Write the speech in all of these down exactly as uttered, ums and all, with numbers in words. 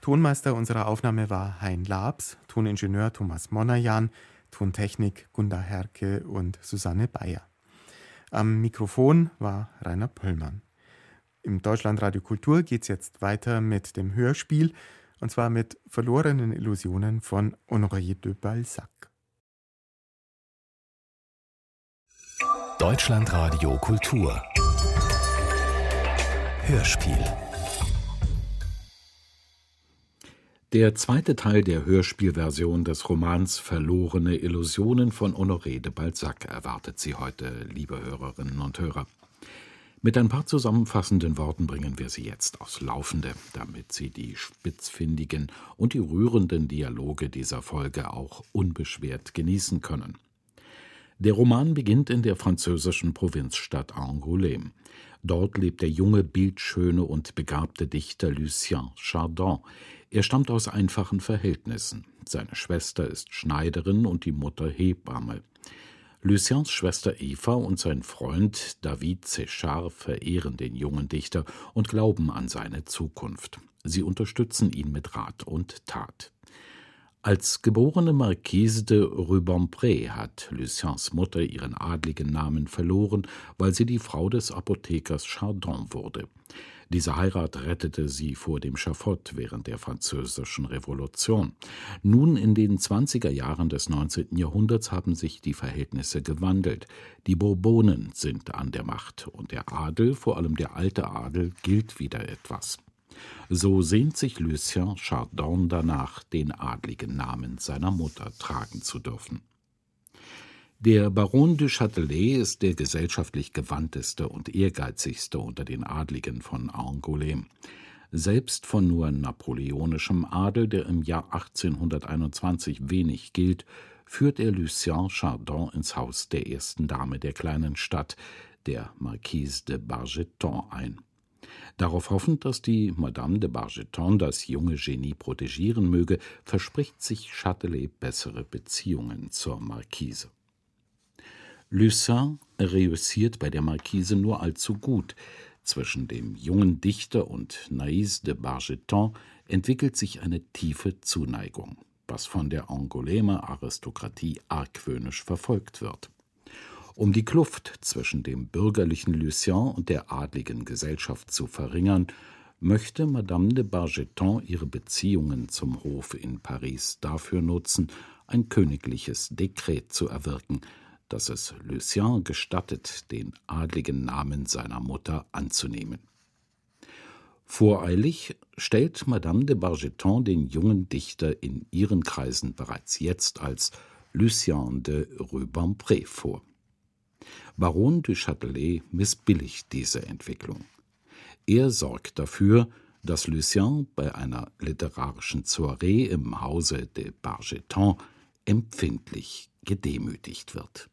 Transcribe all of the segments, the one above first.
Tonmeister unserer Aufnahme war Hein Labs, Toningenieur Thomas Monajan, Tontechnik Gunda Herke und Susanne Bayer. Am Mikrofon war Rainer Pöllmann. Im Deutschlandradio Kultur geht es jetzt weiter mit dem Hörspiel, und zwar mit Verlorenen Illusionen von Honoré de Balzac. Deutschlandradio Kultur Hörspiel. Der zweite Teil der Hörspielversion des Romans Verlorene Illusionen von Honoré de Balzac erwartet Sie heute, liebe Hörerinnen und Hörer. Mit ein paar zusammenfassenden Worten bringen wir Sie jetzt aufs Laufende, damit Sie die spitzfindigen und die rührenden Dialoge dieser Folge auch unbeschwert genießen können. Der Roman beginnt in der französischen Provinzstadt Angoulême. Dort lebt der junge, bildschöne und begabte Dichter Lucien Chardin. Er stammt aus einfachen Verhältnissen. Seine Schwester ist Schneiderin und die Mutter Hebamme. Luciens Schwester Eva und sein Freund David Séchard verehren den jungen Dichter und glauben an seine Zukunft. Sie unterstützen ihn mit Rat und Tat. Als geborene Marquise de Rubempré hat Luciens Mutter ihren adligen Namen verloren, weil sie die Frau des Apothekers Chardin wurde. Diese Heirat rettete sie vor dem Schafott während der Französischen Revolution. Nun in den zwanziger Jahren des neunzehnten Jahrhunderts haben sich die Verhältnisse gewandelt. Die Bourbonen sind an der Macht und der Adel, vor allem der alte Adel, gilt wieder etwas. So sehnt sich Lucien Chardin danach, den adligen Namen seiner Mutter tragen zu dürfen. Der Baron du Châtelet ist der gesellschaftlich gewandteste und ehrgeizigste unter den Adligen von Angoulême. Selbst von nur napoleonischem Adel, der im Jahr achtzehnhunderteinundzwanzig wenig gilt, führt er Lucien Chardin ins Haus der ersten Dame der kleinen Stadt, der Marquise de Bargeton, ein. Darauf hoffend, dass die Madame de Bargeton das junge Genie protegieren möge, verspricht sich Châtelet bessere Beziehungen zur Marquise. Lucien reüssiert bei der Marquise nur allzu gut. Zwischen dem jungen Dichter und Naïs de Bargeton entwickelt sich eine tiefe Zuneigung, was von der Angoulêmer Aristokratie argwöhnisch verfolgt wird. Um die Kluft zwischen dem bürgerlichen Lucien und der adligen Gesellschaft zu verringern, möchte Madame de Bargeton ihre Beziehungen zum Hof in Paris dafür nutzen, ein königliches Dekret zu erwirken, das es Lucien gestattet, den adligen Namen seiner Mutter anzunehmen. Voreilig stellt Madame de Bargeton den jungen Dichter in ihren Kreisen bereits jetzt als Lucien de Rubempré vor. Baron du Châtelet missbilligt diese Entwicklung. Er sorgt dafür, dass Lucien bei einer literarischen Soiree im Hause de Bargeton empfindlich gedemütigt wird.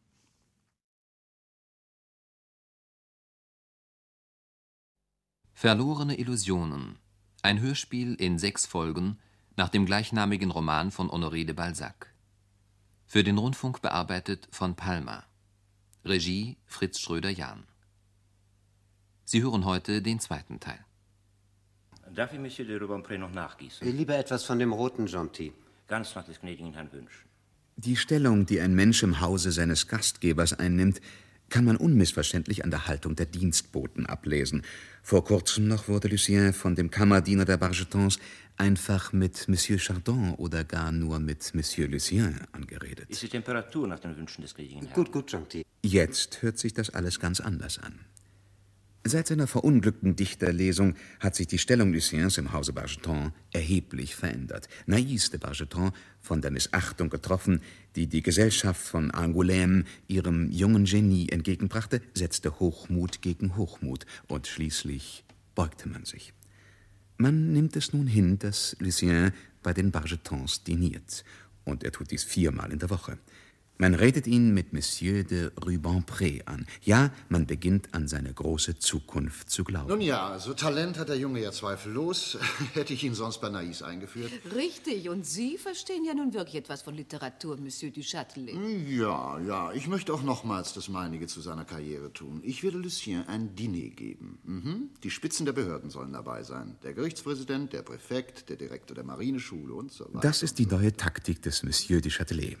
Verlorene Illusionen, ein Hörspiel in sechs Folgen nach dem gleichnamigen Roman von Honoré de Balzac. Für den Rundfunk bearbeitet von Palma. Regie Fritz Schröder-Jahn. Sie hören heute den zweiten Teil. Darf ich Monsieur de Rubempré noch nachgießen? Lieber etwas von dem roten Gentil. Ganz nach des gnädigen Herrn wünschen. Die Stellung, die ein Mensch im Hause seines Gastgebers einnimmt, kann man unmissverständlich an der Haltung der Dienstboten ablesen. Vor kurzem noch wurde Lucien von dem Kammerdiener der Bargetons einfach mit Monsieur Chardin oder gar nur mit Monsieur Lucien angeredet. Ist die Temperatur nach den Wünschen des gnädigen Herrn? Gut, gut, Gentil. Jetzt hört sich das alles ganz anders an. Seit seiner verunglückten Dichterlesung hat sich die Stellung Luciens im Hause Bargeton erheblich verändert. Naïs de Bargeton, von der Missachtung getroffen, die die Gesellschaft von Angoulême ihrem jungen Genie entgegenbrachte, setzte Hochmut gegen Hochmut und schließlich beugte man sich. Man nimmt es nun hin, dass Lucien bei den Bargetons diniert, und er tut dies viermal in der Woche. Man redet ihn mit Monsieur de Rubempré an. Ja, man beginnt an seine große Zukunft zu glauben. Nun ja, so Talent hat der Junge ja zweifellos. Hätte ich ihn sonst bei Naïs eingeführt. Richtig, und Sie verstehen ja nun wirklich etwas von Literatur, Monsieur du Châtelet. Ja, ja, ich möchte auch nochmals das meinige zu seiner Karriere tun. Ich werde Lucien ein Diner geben. Mhm. Die Spitzen der Behörden sollen dabei sein. Der Gerichtspräsident, der Präfekt, der Direktor der Marineschule und so weiter. Das ist die neue Taktik des Monsieur du Châtelet.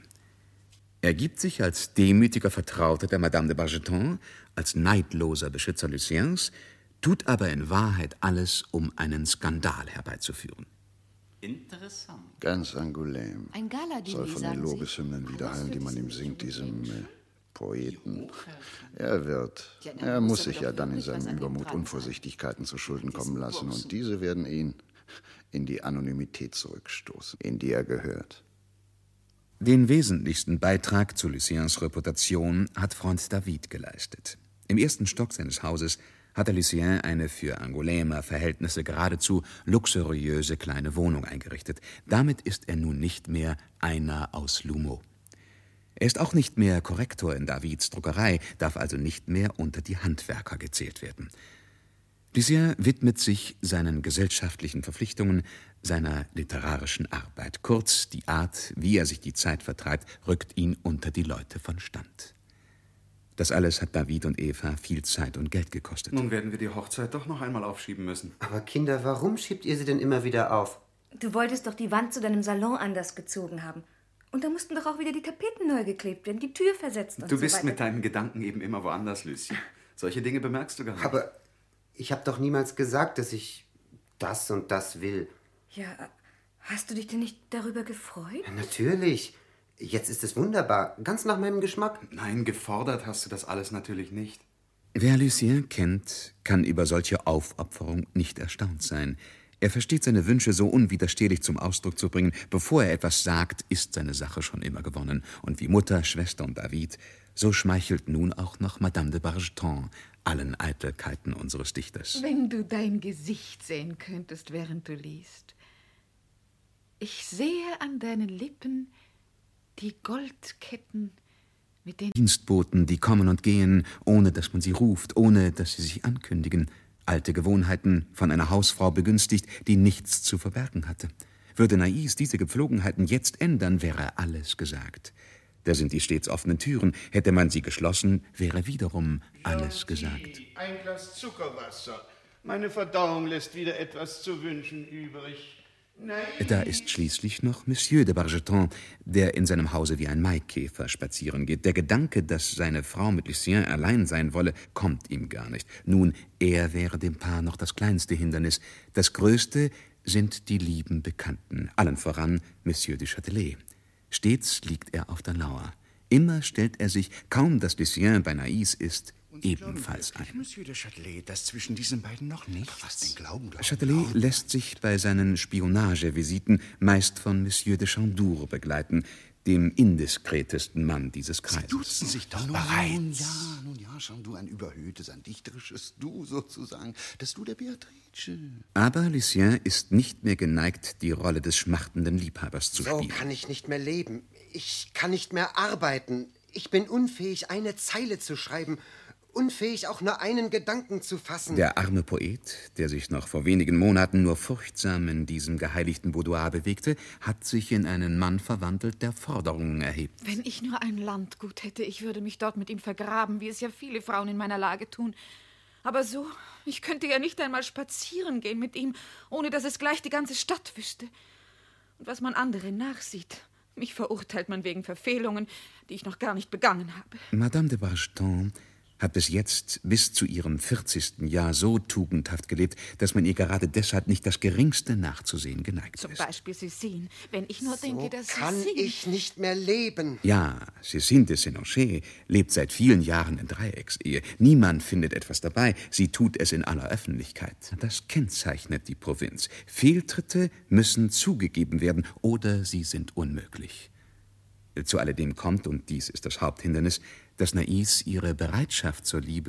Er gibt sich als demütiger Vertrauter der Madame de Bargeton, als neidloser Beschützer Luciens, tut aber in Wahrheit alles, um einen Skandal herbeizuführen. Interessant. Ganz Angoulême. Ein Galadini, soll von den Lobeshymnen widerhallen, die man ihm singt, diesem äh, Poeten. Er wird, er muss sich ja dann in seinem Übermut Unvorsichtigkeiten zu Schulden kommen lassen, und diese werden ihn in die Anonymität zurückstoßen, in die er gehört. Den wesentlichsten Beitrag zu Luciens Reputation hat Freund David geleistet. Im ersten Stock seines Hauses hatte Lucien eine für Angoulêmer Verhältnisse geradezu luxuriöse kleine Wohnung eingerichtet. Damit ist er nun nicht mehr einer aus L'Houmeau. Er ist auch nicht mehr Korrektor in Davids Druckerei, darf also nicht mehr unter die Handwerker gezählt werden. Lucien widmet sich seinen gesellschaftlichen Verpflichtungen, seiner literarischen Arbeit. Kurz, die Art, wie er sich die Zeit vertreibt, rückt ihn unter die Leute von Stand. Das alles hat David und Eva viel Zeit und Geld gekostet. Nun werden wir die Hochzeit doch noch einmal aufschieben müssen. Aber Kinder, warum schiebt ihr sie denn immer wieder auf? Du wolltest doch die Wand zu deinem Salon anders gezogen haben. Und da mussten doch auch wieder die Tapeten neu geklebt werden, die Tür versetzt und so weiter. Du bist mit deinen Gedanken eben immer woanders, Lucien. Solche Dinge bemerkst du gar nicht. Aber ich habe doch niemals gesagt, dass ich das und das will. Ja, hast du dich denn nicht darüber gefreut? Ja, natürlich. Jetzt ist es wunderbar. Ganz nach meinem Geschmack. Nein, gefordert hast du das alles natürlich nicht. Wer Lucien kennt, kann über solche Aufopferung nicht erstaunt sein. Er versteht seine Wünsche so unwiderstehlich zum Ausdruck zu bringen. Bevor er etwas sagt, ist seine Sache schon immer gewonnen. Und wie Mutter, Schwester und David, so schmeichelt nun auch noch Madame de Bargeton allen Eitelkeiten unseres Dichters. Wenn du dein Gesicht sehen könntest, während du liest. Ich sehe an deinen Lippen die Goldketten mit den Dienstboten, die kommen und gehen, ohne dass man sie ruft, ohne dass sie sich ankündigen. Alte Gewohnheiten, von einer Hausfrau begünstigt, die nichts zu verbergen hatte. Würde Naïs diese Gepflogenheiten jetzt ändern, wäre alles gesagt. Da sind die stets offenen Türen. Hätte man sie geschlossen, wäre wiederum alles gesagt. Ein Glas Zuckerwasser. Meine Verdauung lässt wieder etwas zu wünschen übrig. Nein. Da ist schließlich noch Monsieur de Bargeton, der in seinem Hause wie ein Maikäfer spazieren geht. Der Gedanke, dass seine Frau mit Lucien allein sein wolle, kommt ihm gar nicht. Nun, er wäre dem Paar noch das kleinste Hindernis. Das größte sind die lieben Bekannten, allen voran Monsieur du Châtelet. Stets liegt er auf der Lauer. Immer stellt er sich, kaum dass Lucien bei Naïs ist, ebenfalls ein. Monsieur de Châtelet, das zwischen diesen beiden noch nicht. Was denn glauben, glauben Châtelet lässt sich bei seinen Spionagevisiten meist von Monsieur de Chandour begleiten, dem indiskretesten Mann dieses Kreises. Sie duzen sich doch nun, bereits. Nun ja, nun ja, Chandour, ein überhöhtes, ein dichterisches Du sozusagen. Das Du der Beatrice. Aber Lucien ist nicht mehr geneigt, die Rolle des schmachtenden Liebhabers zu so spielen. So kann ich nicht mehr leben. Ich kann nicht mehr arbeiten. Ich bin unfähig, eine Zeile zu schreiben. Unfähig, auch nur einen Gedanken zu fassen. Der arme Poet, der sich noch vor wenigen Monaten nur furchtsam in diesem geheiligten Boudoir bewegte, hat sich in einen Mann verwandelt, der Forderungen erhebt. Wenn ich nur ein Landgut hätte, ich würde mich dort mit ihm vergraben, wie es ja viele Frauen in meiner Lage tun. Aber so, ich könnte ja nicht einmal spazieren gehen mit ihm, ohne dass es gleich die ganze Stadt wüsste. Und was man anderen nachsieht, mich verurteilt man wegen Verfehlungen, die ich noch gar nicht begangen habe. Madame de Bargeton hat bis jetzt, bis zu ihrem vierzigsten Jahr so tugendhaft gelebt, dass man ihr gerade deshalb nicht das Geringste nachzusehen geneigt Zum ist. Zum Beispiel Cécine. Wenn ich nur so denke, dass kann Cécine... ich nicht mehr leben. Ja, Cécine de Sénonché lebt seit vielen Jahren in Dreiecksehe. Niemand findet etwas dabei. Sie tut es in aller Öffentlichkeit. Das kennzeichnet die Provinz. Fehltritte müssen zugegeben werden oder sie sind unmöglich. Zu alledem kommt, und dies ist das Haupthindernis, dass Naïs ihre Bereitschaft zur Liebe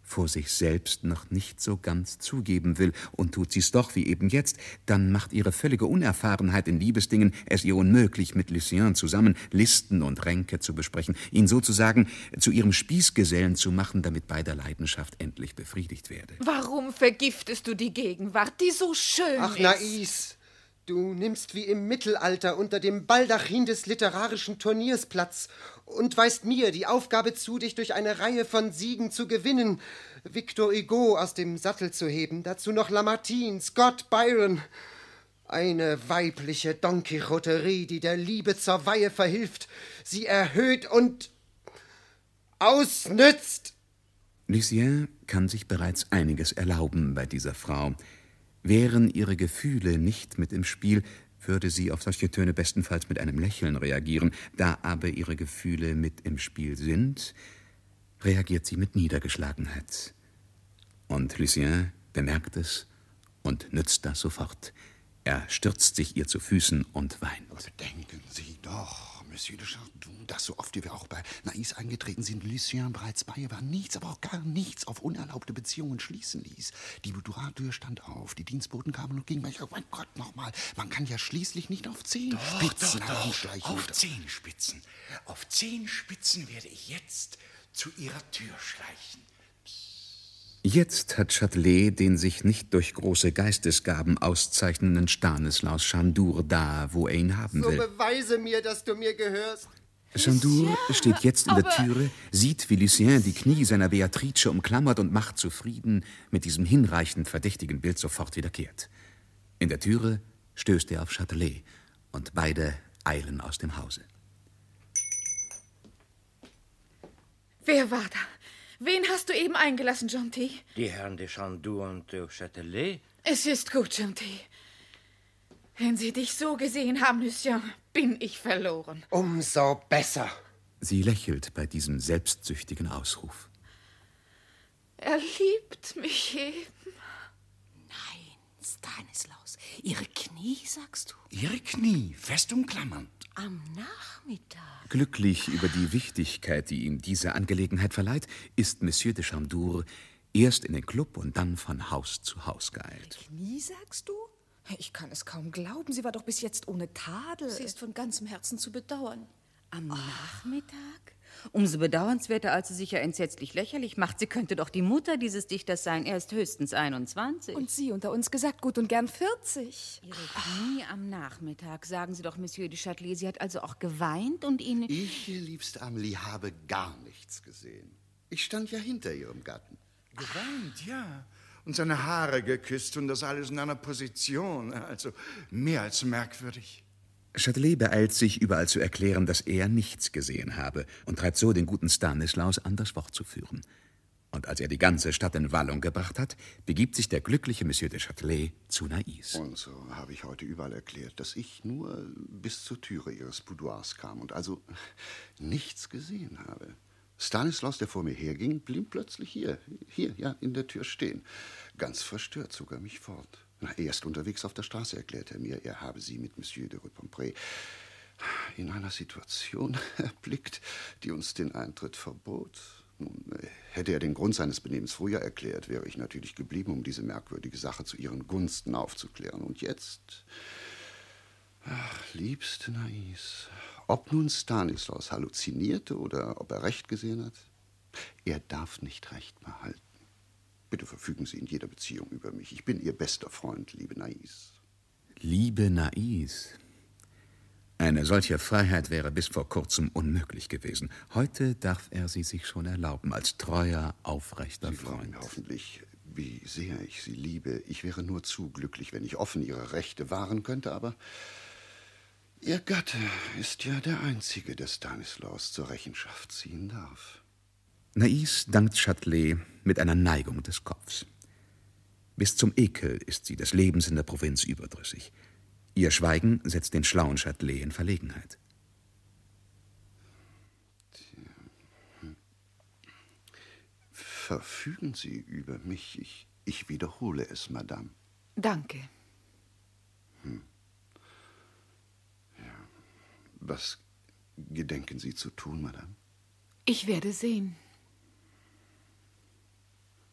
vor sich selbst noch nicht so ganz zugeben will, und tut sie's doch, wie eben jetzt, dann macht ihre völlige Unerfahrenheit in Liebesdingen es ihr unmöglich, mit Lucien zusammen Listen und Ränke zu besprechen, ihn sozusagen zu ihrem Spießgesellen zu machen, damit beider Leidenschaft endlich befriedigt werde. Warum vergiftest du die Gegenwart, die so schön Ach, ist? Nais, du nimmst wie im Mittelalter unter dem Baldachin des literarischen Turniers Platz und weist mir die Aufgabe zu, dich durch eine Reihe von Siegen zu gewinnen, Victor Hugo aus dem Sattel zu heben, dazu noch Lamartine, Scott, Byron. Eine weibliche Don Quixoterie, die der Liebe zur Weihe verhilft, sie erhöht und ausnützt. Lucien kann sich bereits einiges erlauben bei dieser Frau. Wären ihre Gefühle nicht mit im Spiel, würde sie auf solche Töne bestenfalls mit einem Lächeln reagieren. Da aber ihre Gefühle mit im Spiel sind, reagiert sie mit Niedergeschlagenheit. Und Lucien bemerkt es und nützt das sofort. Er stürzt sich ihr zu Füßen und weint. Aber bedenken Sie doch, Monsieur de Chardon, dass so oft wie wir auch bei Nais eingetreten sind, Lucien bereits bei ihr war, nichts, aber auch gar nichts auf unerlaubte Beziehungen schließen ließ. Die Boudoir-Tür stand auf, die Dienstboten kamen und gingen. Oh mein Gott, nochmal, man kann ja schließlich nicht auf Zehenspitzen herumschleichen. Auf Zehenspitzen. Auf Zehenspitzen werde ich jetzt zu Ihrer Tür schleichen. Jetzt hat Châtelet den sich nicht durch große Geistesgaben auszeichnenden Stanislaus Chandour da, wo er ihn haben So will. beweise mir, dass du mir gehörst. Chandour steht jetzt in der aber- Türe, sieht, wie Lucien die Knie seiner Beatrice umklammert und macht zufrieden mit diesem hinreichend verdächtigen Bild sofort wiederkehrt. In der Türe stößt er auf Châtelet und beide eilen aus dem Hause. Wer war da? Wen hast du eben eingelassen, Gentil? Die Herren de Chandour und de Châtelet. Es ist gut, Gentil. Wenn sie dich so gesehen haben, Lucien, bin ich verloren. Umso besser. Sie lächelt bei diesem selbstsüchtigen Ausruf. Er liebt mich eben. Stanislaus, Ihre Knie, sagst du? Ihre Knie fest umklammern. Am Nachmittag. Glücklich über die Wichtigkeit, die ihm diese Angelegenheit verleiht, ist Monsieur de Chandour erst in den Club und dann von Haus zu Haus geeilt. Knie, sagst du? Ich kann es kaum glauben. Sie war doch bis jetzt ohne Tadel. Sie ist von ganzem Herzen zu bedauern. Am Nachmittag? Umso bedauernswerter, als sie sich ja entsetzlich lächerlich macht. Sie könnte doch die Mutter dieses Dichters sein. Er ist höchstens einundzwanzig. Und sie unter uns gesagt, gut und gern vierzig. Ihre Knie am Nachmittag, sagen Sie doch, Monsieur de Châtelet. Sie hat also auch geweint und ihn... Ich, liebste Amelie, habe gar nichts gesehen. Ich stand ja hinter Ihrem Gatten. Geweint, ja. Und seine Haare geküsst und das alles in einer Position. Also mehr als merkwürdig. Châtelet beeilt sich, überall zu erklären, dass er nichts gesehen habe und treibt so den guten Stanislaus an, das Wort zu führen. Und als er die ganze Stadt in Wallung gebracht hat, begibt sich der glückliche Monsieur de Châtelet zu Nais. Und so habe ich heute überall erklärt, dass ich nur bis zur Türe Ihres Boudoirs kam und also nichts gesehen habe. Stanislaus, der vor mir herging, blieb plötzlich hier, hier, ja, in der Tür stehen. Ganz verstört zog er mich fort. Na, erst unterwegs auf der Straße erklärte er mir, er habe sie mit Monsieur de Rubempré in einer Situation erblickt, die uns den Eintritt verbot. Nun, hätte er den Grund seines Benehmens früher erklärt, wäre ich natürlich geblieben, um diese merkwürdige Sache zu ihren Gunsten aufzuklären. Und jetzt, ach, liebste Nais, ob nun Stanislaus halluzinierte oder ob er recht gesehen hat, er darf nicht recht behalten. Bitte verfügen Sie in jeder Beziehung über mich. Ich bin Ihr bester Freund, liebe Nais. Liebe Nais. Eine solche Freiheit wäre bis vor kurzem unmöglich gewesen. Heute darf er sie sich schon erlauben, als treuer, aufrechter Sie Freund. wollen hoffentlich, wie sehr ich Sie liebe. Ich wäre nur zu glücklich, wenn ich offen Ihre Rechte wahren könnte, aber Ihr Gatte ist ja der Einzige, der Stanislaus zur Rechenschaft ziehen darf. Nais dankt Châtelet mit einer Neigung des Kopfs. Bis zum Ekel ist sie des Lebens in der Provinz überdrüssig. Ihr Schweigen setzt den schlauen Châtelet in Verlegenheit. Verfügen Sie über mich? Ich, ich wiederhole es, Madame. Danke. Hm. Ja. Was gedenken Sie zu tun, Madame? Ich werde sehen.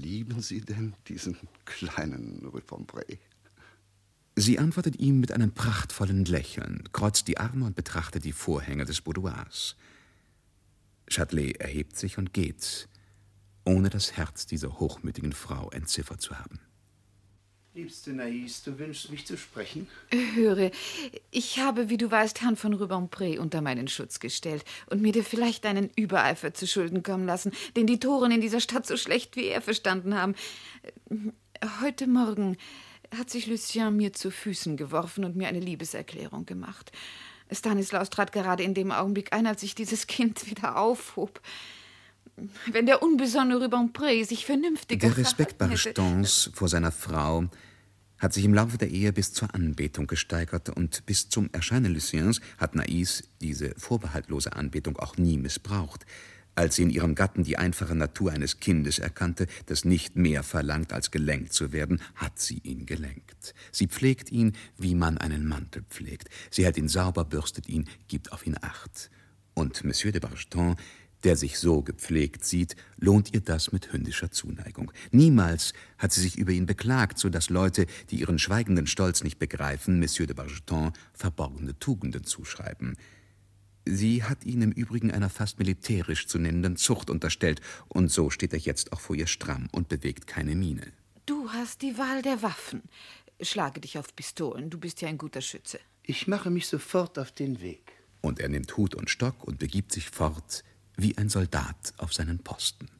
lieben Sie denn diesen kleinen Rubempré? Sie antwortet ihm mit einem prachtvollen Lächeln, kreuzt die Arme und betrachtet die Vorhänge des Boudoirs. Châtelet erhebt sich und geht, ohne das Herz dieser hochmütigen Frau entziffert zu haben. Liebste Nais, du wünschst mich zu sprechen? Höre, ich habe, wie du weißt, Herrn von Rubempré unter meinen Schutz gestellt und mir dir vielleicht einen Übereifer zu Schulden kommen lassen, den die Toren in dieser Stadt so schlecht wie er verstanden haben. Heute Morgen hat sich Lucien mir zu Füßen geworfen und mir eine Liebeserklärung gemacht. Stanislaus trat gerade in dem Augenblick ein, als ich dieses Kind wieder aufhob. Wenn der unbesonnene Rubempré sich vernünftiger Der Respekt Bargetons vor seiner Frau hat sich im Laufe der Ehe bis zur Anbetung gesteigert, und bis zum Erscheinen Luciens hat Nais diese vorbehaltlose Anbetung auch nie missbraucht. Als sie in ihrem Gatten die einfache Natur eines Kindes erkannte, das nicht mehr verlangt, als gelenkt zu werden, hat sie ihn gelenkt. Sie pflegt ihn, wie man einen Mantel pflegt. Sie hält ihn sauber, bürstet ihn, gibt auf ihn Acht. Und Monsieur de Bargeton, der sich so gepflegt sieht, lohnt ihr das mit hündischer Zuneigung. Niemals hat sie sich über ihn beklagt, so dass Leute, die ihren schweigenden Stolz nicht begreifen, Monsieur de Bargeton verborgene Tugenden zuschreiben. Sie hat ihn im Übrigen einer fast militärisch zu nennenden Zucht unterstellt, und so steht er jetzt auch vor ihr stramm und bewegt keine Miene. Du hast die Wahl der Waffen. Schlage dich auf Pistolen, du bist ja ein guter Schütze. Ich mache mich sofort auf den Weg. Und er nimmt Hut und Stock und begibt sich fort, wie ein Soldat auf seinen Posten.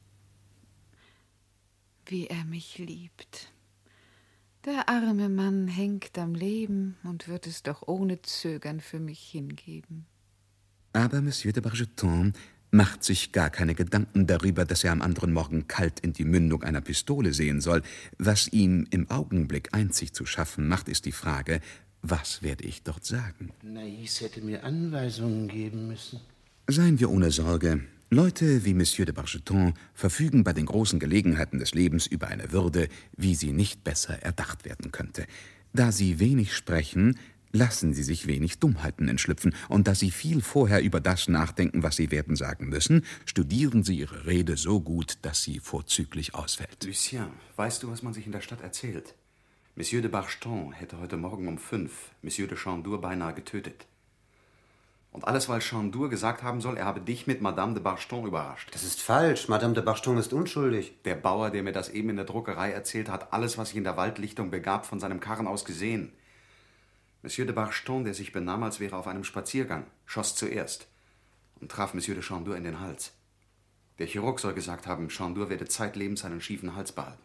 Wie er mich liebt. Der arme Mann hängt am Leben und wird es doch ohne Zögern für mich hingeben. Aber Monsieur de Bargeton macht sich gar keine Gedanken darüber, dass er am anderen Morgen kalt in die Mündung einer Pistole sehen soll. Was ihm im Augenblick einzig zu schaffen macht, ist die Frage, was werde ich dort sagen? Nais hätte mir Anweisungen geben müssen. Seien wir ohne Sorge. Leute wie Monsieur de Bargeton verfügen bei den großen Gelegenheiten des Lebens über eine Würde, wie sie nicht besser erdacht werden könnte. Da sie wenig sprechen, lassen sie sich wenig Dummheiten entschlüpfen, und da sie viel vorher über das nachdenken, was sie werden sagen müssen, studieren sie ihre Rede so gut, dass sie vorzüglich ausfällt. Lucien, weißt du, was man sich in der Stadt erzählt? Monsieur de Bargeton hätte heute Morgen um fünf Monsieur de Chandour beinahe getötet. Und alles, weil Chandour gesagt haben soll, er habe dich mit Madame de Bargeton überrascht. Das ist falsch. Madame de Bargeton ist unschuldig. Der Bauer, der mir das eben in der Druckerei erzählt hat, alles, was sich in der Waldlichtung begab, von seinem Karren aus gesehen. Monsieur de Bargeton, der sich benahm, als wäre er auf einem Spaziergang, schoss zuerst und traf Monsieur de Chandour in den Hals. Der Chirurg soll gesagt haben, Chandour werde zeitlebens seinen schiefen Hals behalten.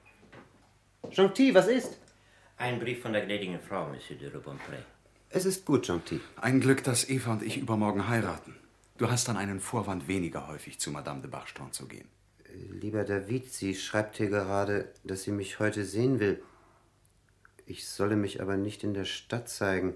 Gentil, was ist? Ein Brief von der gnädigen Frau, Monsieur de Rubempré. Es ist gut, Gentil. Ein Glück, dass Eva und ich übermorgen heiraten. Du hast dann einen Vorwand weniger häufig zu Madame de Bargeton zu gehen. Lieber David, sie schreibt hier gerade, dass sie mich heute sehen will. Ich solle mich aber nicht in der Stadt zeigen.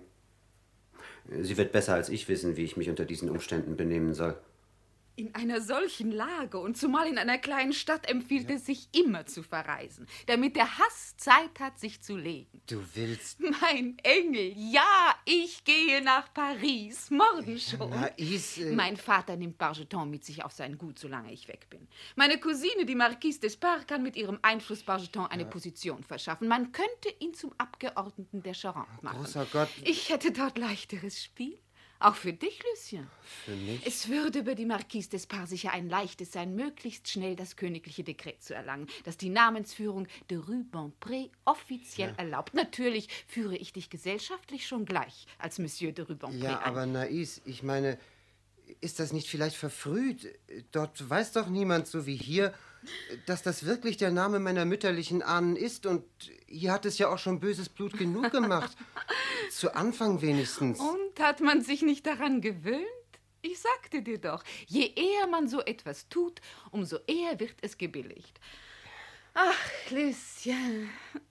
Sie wird besser als ich wissen, wie ich mich unter diesen Umständen benehmen soll. In einer solchen Lage und zumal in einer kleinen Stadt empfiehlt ja. es sich immer zu verreisen, damit der Hass Zeit hat, sich zu legen. Du willst... Mein Engel, ja, ich gehe nach Paris, morgen schon. Na, Is, äh... Mein Vater nimmt Bargeton mit sich auf sein Gut, solange ich weg bin. Meine Cousine, die Marquise d'Espard, kann mit ihrem Einfluss Bargeton eine ja. Position verschaffen. Man könnte ihn zum Abgeordneten der Charente machen. Großer Gott. Ich hätte dort leichteres Spiel. Auch für dich, Lucien. Für mich? Es würde über die Marquise d'Espard sicher ein leichtes sein, möglichst schnell das königliche Dekret zu erlangen, das die Namensführung de Rubempré offiziell ja. erlaubt. Natürlich führe ich dich gesellschaftlich schon gleich als Monsieur de Rubempré Ja, an. aber Nais, ich meine, ist das nicht vielleicht verfrüht? Dort weiß doch niemand, so wie hier, dass das wirklich der Name meiner mütterlichen Ahnen ist, und hier hat es ja auch schon böses Blut genug gemacht. Zu Anfang wenigstens. Und hat man sich nicht daran gewöhnt? Ich sagte dir doch, je eher man so etwas tut, umso eher wird es gebilligt. Ach, Lucien,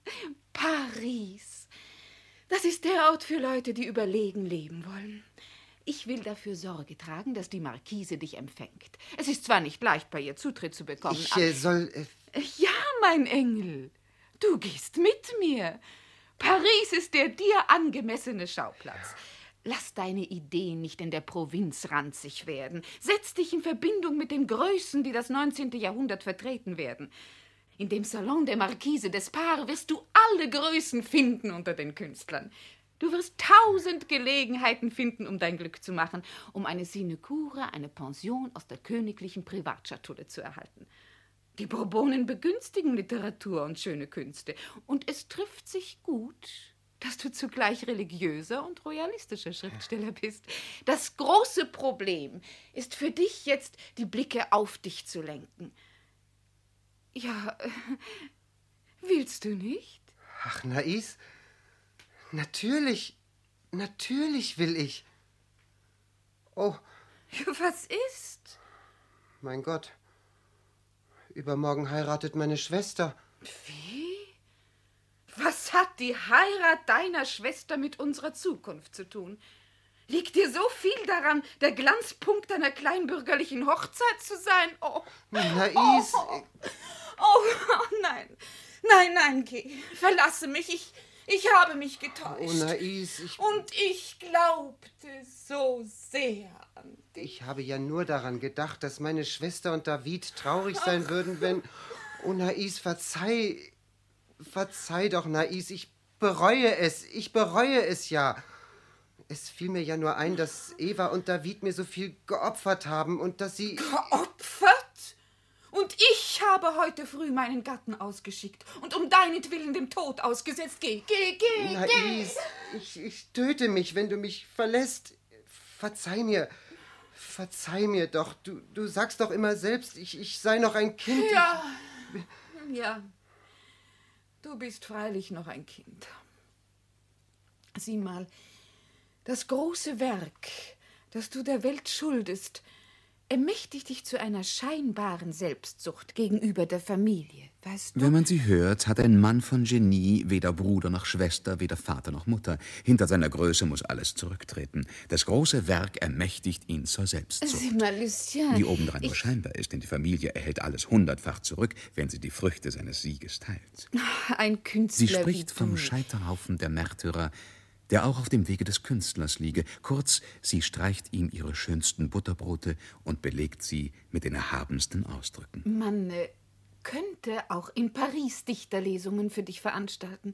Paris, das ist der Ort für Leute, die überlegen leben wollen. Ich will dafür Sorge tragen, dass die Marquise dich empfängt. Es ist zwar nicht leicht, bei ihr Zutritt zu bekommen, Ich äh, soll... Äh... Ja, mein Engel, du gehst mit mir. Paris ist der dir angemessene Schauplatz. Lass deine Ideen nicht in der Provinz ranzig werden. Setz dich in Verbindung mit den Größen, die das neunzehnte Jahrhundert vertreten werden. In dem Salon der Marquise d'Espard wirst du alle Größen finden unter den Künstlern. Du wirst tausend Gelegenheiten finden, um dein Glück zu machen, um eine Sinekure, eine Pension aus der königlichen Privatschatulle zu erhalten. Die Bourbonen begünstigen Literatur und schöne Künste. Und es trifft sich gut, dass du zugleich religiöser und royalistischer Schriftsteller bist. Das große Problem ist für dich jetzt, die Blicke auf dich zu lenken. Ja, äh, willst du nicht? Ach, Nais, natürlich, natürlich will ich. Oh. Was ist? Mein Gott, übermorgen heiratet meine Schwester. Wie? Was hat die Heirat deiner Schwester mit unserer Zukunft zu tun? Liegt dir so viel daran, der Glanzpunkt deiner kleinbürgerlichen Hochzeit zu sein? Oh, Nais. Oh, oh, oh nein, nein, nein, geh, verlasse mich, ich, ich habe mich getäuscht. Oh, Nais, ich... Und ich glaubte so sehr an dich. Ich habe ja nur daran gedacht, dass meine Schwester und David traurig sein Ach. würden, wenn... Oh, Nais, verzeih... Verzeih doch, Nais, ich bereue es, ich bereue es ja. Es fiel mir ja nur ein, dass Eva und David mir so viel geopfert haben und dass sie... Geopfert? Und ich habe heute früh meinen Gatten ausgeschickt und um deinetwillen dem Tod ausgesetzt. Geh, geh, geh, Nais, geh. Ich, ich töte mich, wenn du mich verlässt. Verzeih mir, verzeih mir doch. Du, du sagst doch immer selbst, ich, ich sei noch ein Kind. Ja, ich... ja. Du bist freilich noch ein Kind. Sieh mal, das große Werk, das du der Welt schuldest, ermächtigt dich zu einer scheinbaren Selbstsucht gegenüber der Familie, weißt du? Wenn man sie hört, hat ein Mann von Genie weder Bruder noch Schwester, weder Vater noch Mutter. Hinter seiner Größe muss alles zurücktreten. Das große Werk ermächtigt ihn zur Selbstsucht. Sieh mal, Lucien, die obendrein nur ich... scheinbar ist, denn die Familie erhält alles hundertfach zurück, wenn sie die Früchte seines Sieges teilt. Ein Künstler Sie spricht vom Scheiterhaufen der Märtyrer, der auch auf dem Wege des Künstlers liege. Kurz, sie streicht ihm ihre schönsten Butterbrote und belegt sie mit den erhabensten Ausdrücken. Man äh, könnte auch in Paris Dichterlesungen für dich veranstalten.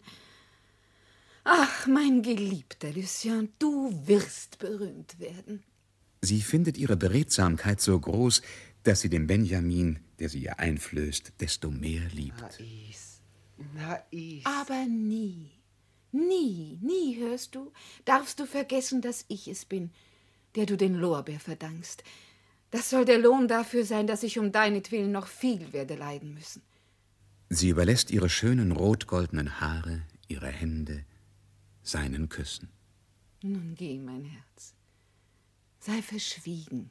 Ach, mein geliebter Lucien, du wirst berühmt werden. Sie findet ihre Beredsamkeit so groß, dass sie den Benjamin, der sie ihr einflößt, desto mehr liebt. Nais, Nais. Aber nie, nie, nie, hörst du, darfst du vergessen, dass ich es bin, der du den Lorbeer verdankst. Das soll der Lohn dafür sein, dass ich um deinetwillen noch viel werde leiden müssen. Sie überlässt ihre schönen rot-goldenen Haare, ihre Hände, seinen Küssen. Nun geh, mein Herz, sei verschwiegen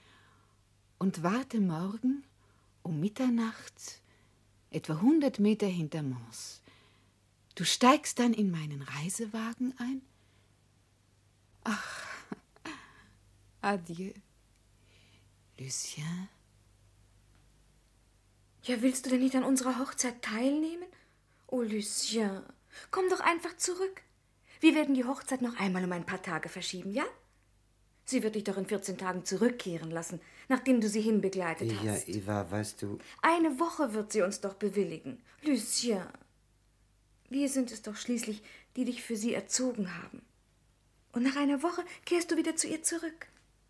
und warte morgen um Mitternacht, etwa hundert Meter hinter Mons. Du steigst dann in meinen Reisewagen ein? Ach, adieu, Lucien. Ja, willst du denn nicht an unserer Hochzeit teilnehmen? Oh, Lucien, komm doch einfach zurück. Wir werden die Hochzeit noch einmal um ein paar Tage verschieben, ja? Sie wird dich doch in vierzehn Tagen zurückkehren lassen, nachdem du sie hinbegleitet hast. Ja, Eva, weißt du... Eine Woche wird sie uns doch bewilligen. Lucien, wir sind es doch schließlich, die dich für sie erzogen haben. Und nach einer Woche kehrst du wieder zu ihr zurück.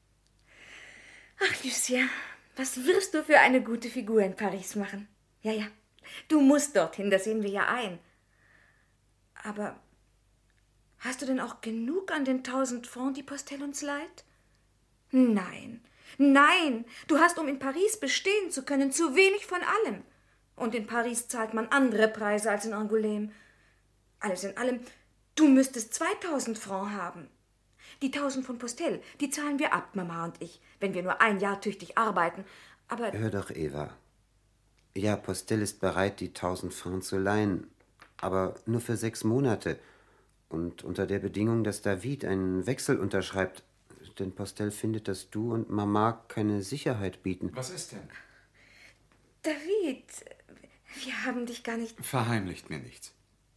Ach, Lucien, was wirst du für eine gute Figur in Paris machen? Ja, ja, du musst dorthin, das sehen wir ja ein. Aber hast du denn auch genug an den tausend Francs, die Postel uns leiht? Nein, nein, du hast, um in Paris bestehen zu können, zu wenig von allem. Und in Paris zahlt man andere Preise als in Angoulême. Alles in allem, du müsstest zweitausend Francs haben. Die tausend von Postel, die zahlen wir ab, Mama und ich, wenn wir nur ein Jahr tüchtig arbeiten. Aber... Hör doch, Eva. Ja, Postel ist bereit, die tausend Francs zu leihen. Aber nur für sechs Monate. Und unter der Bedingung, dass David einen Wechsel unterschreibt. Denn Postel findet, dass du und Mama keine Sicherheit bieten. Was ist denn? David, wir haben dich gar nicht... Verheimlicht mir nichts.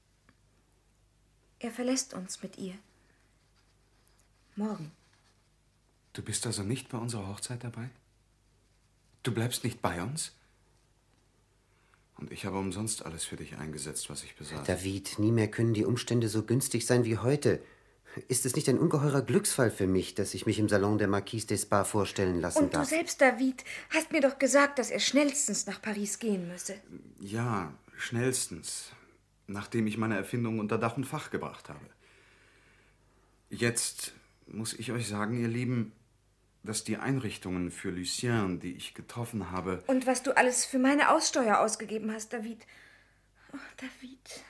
Er verlässt uns mit ihr. Morgen. Du bist also nicht bei unserer Hochzeit dabei? Du bleibst nicht bei uns? Und ich habe umsonst alles für dich eingesetzt, was ich besaß. David, nie mehr können die Umstände so günstig sein wie heute. Ist es nicht ein ungeheurer Glücksfall für mich, dass ich mich im Salon der Marquise d'Espard vorstellen lassen Und du darf? selbst, David, hast mir doch gesagt, dass er schnellstens nach Paris gehen müsse. Ja, schnellstens. Nachdem ich meine Erfindung unter Dach und Fach gebracht habe. Jetzt muss ich euch sagen, ihr Lieben, dass die Einrichtungen für Lucien, die ich getroffen habe... Und was du alles für meine Aussteuer ausgegeben hast, David. Oh, David.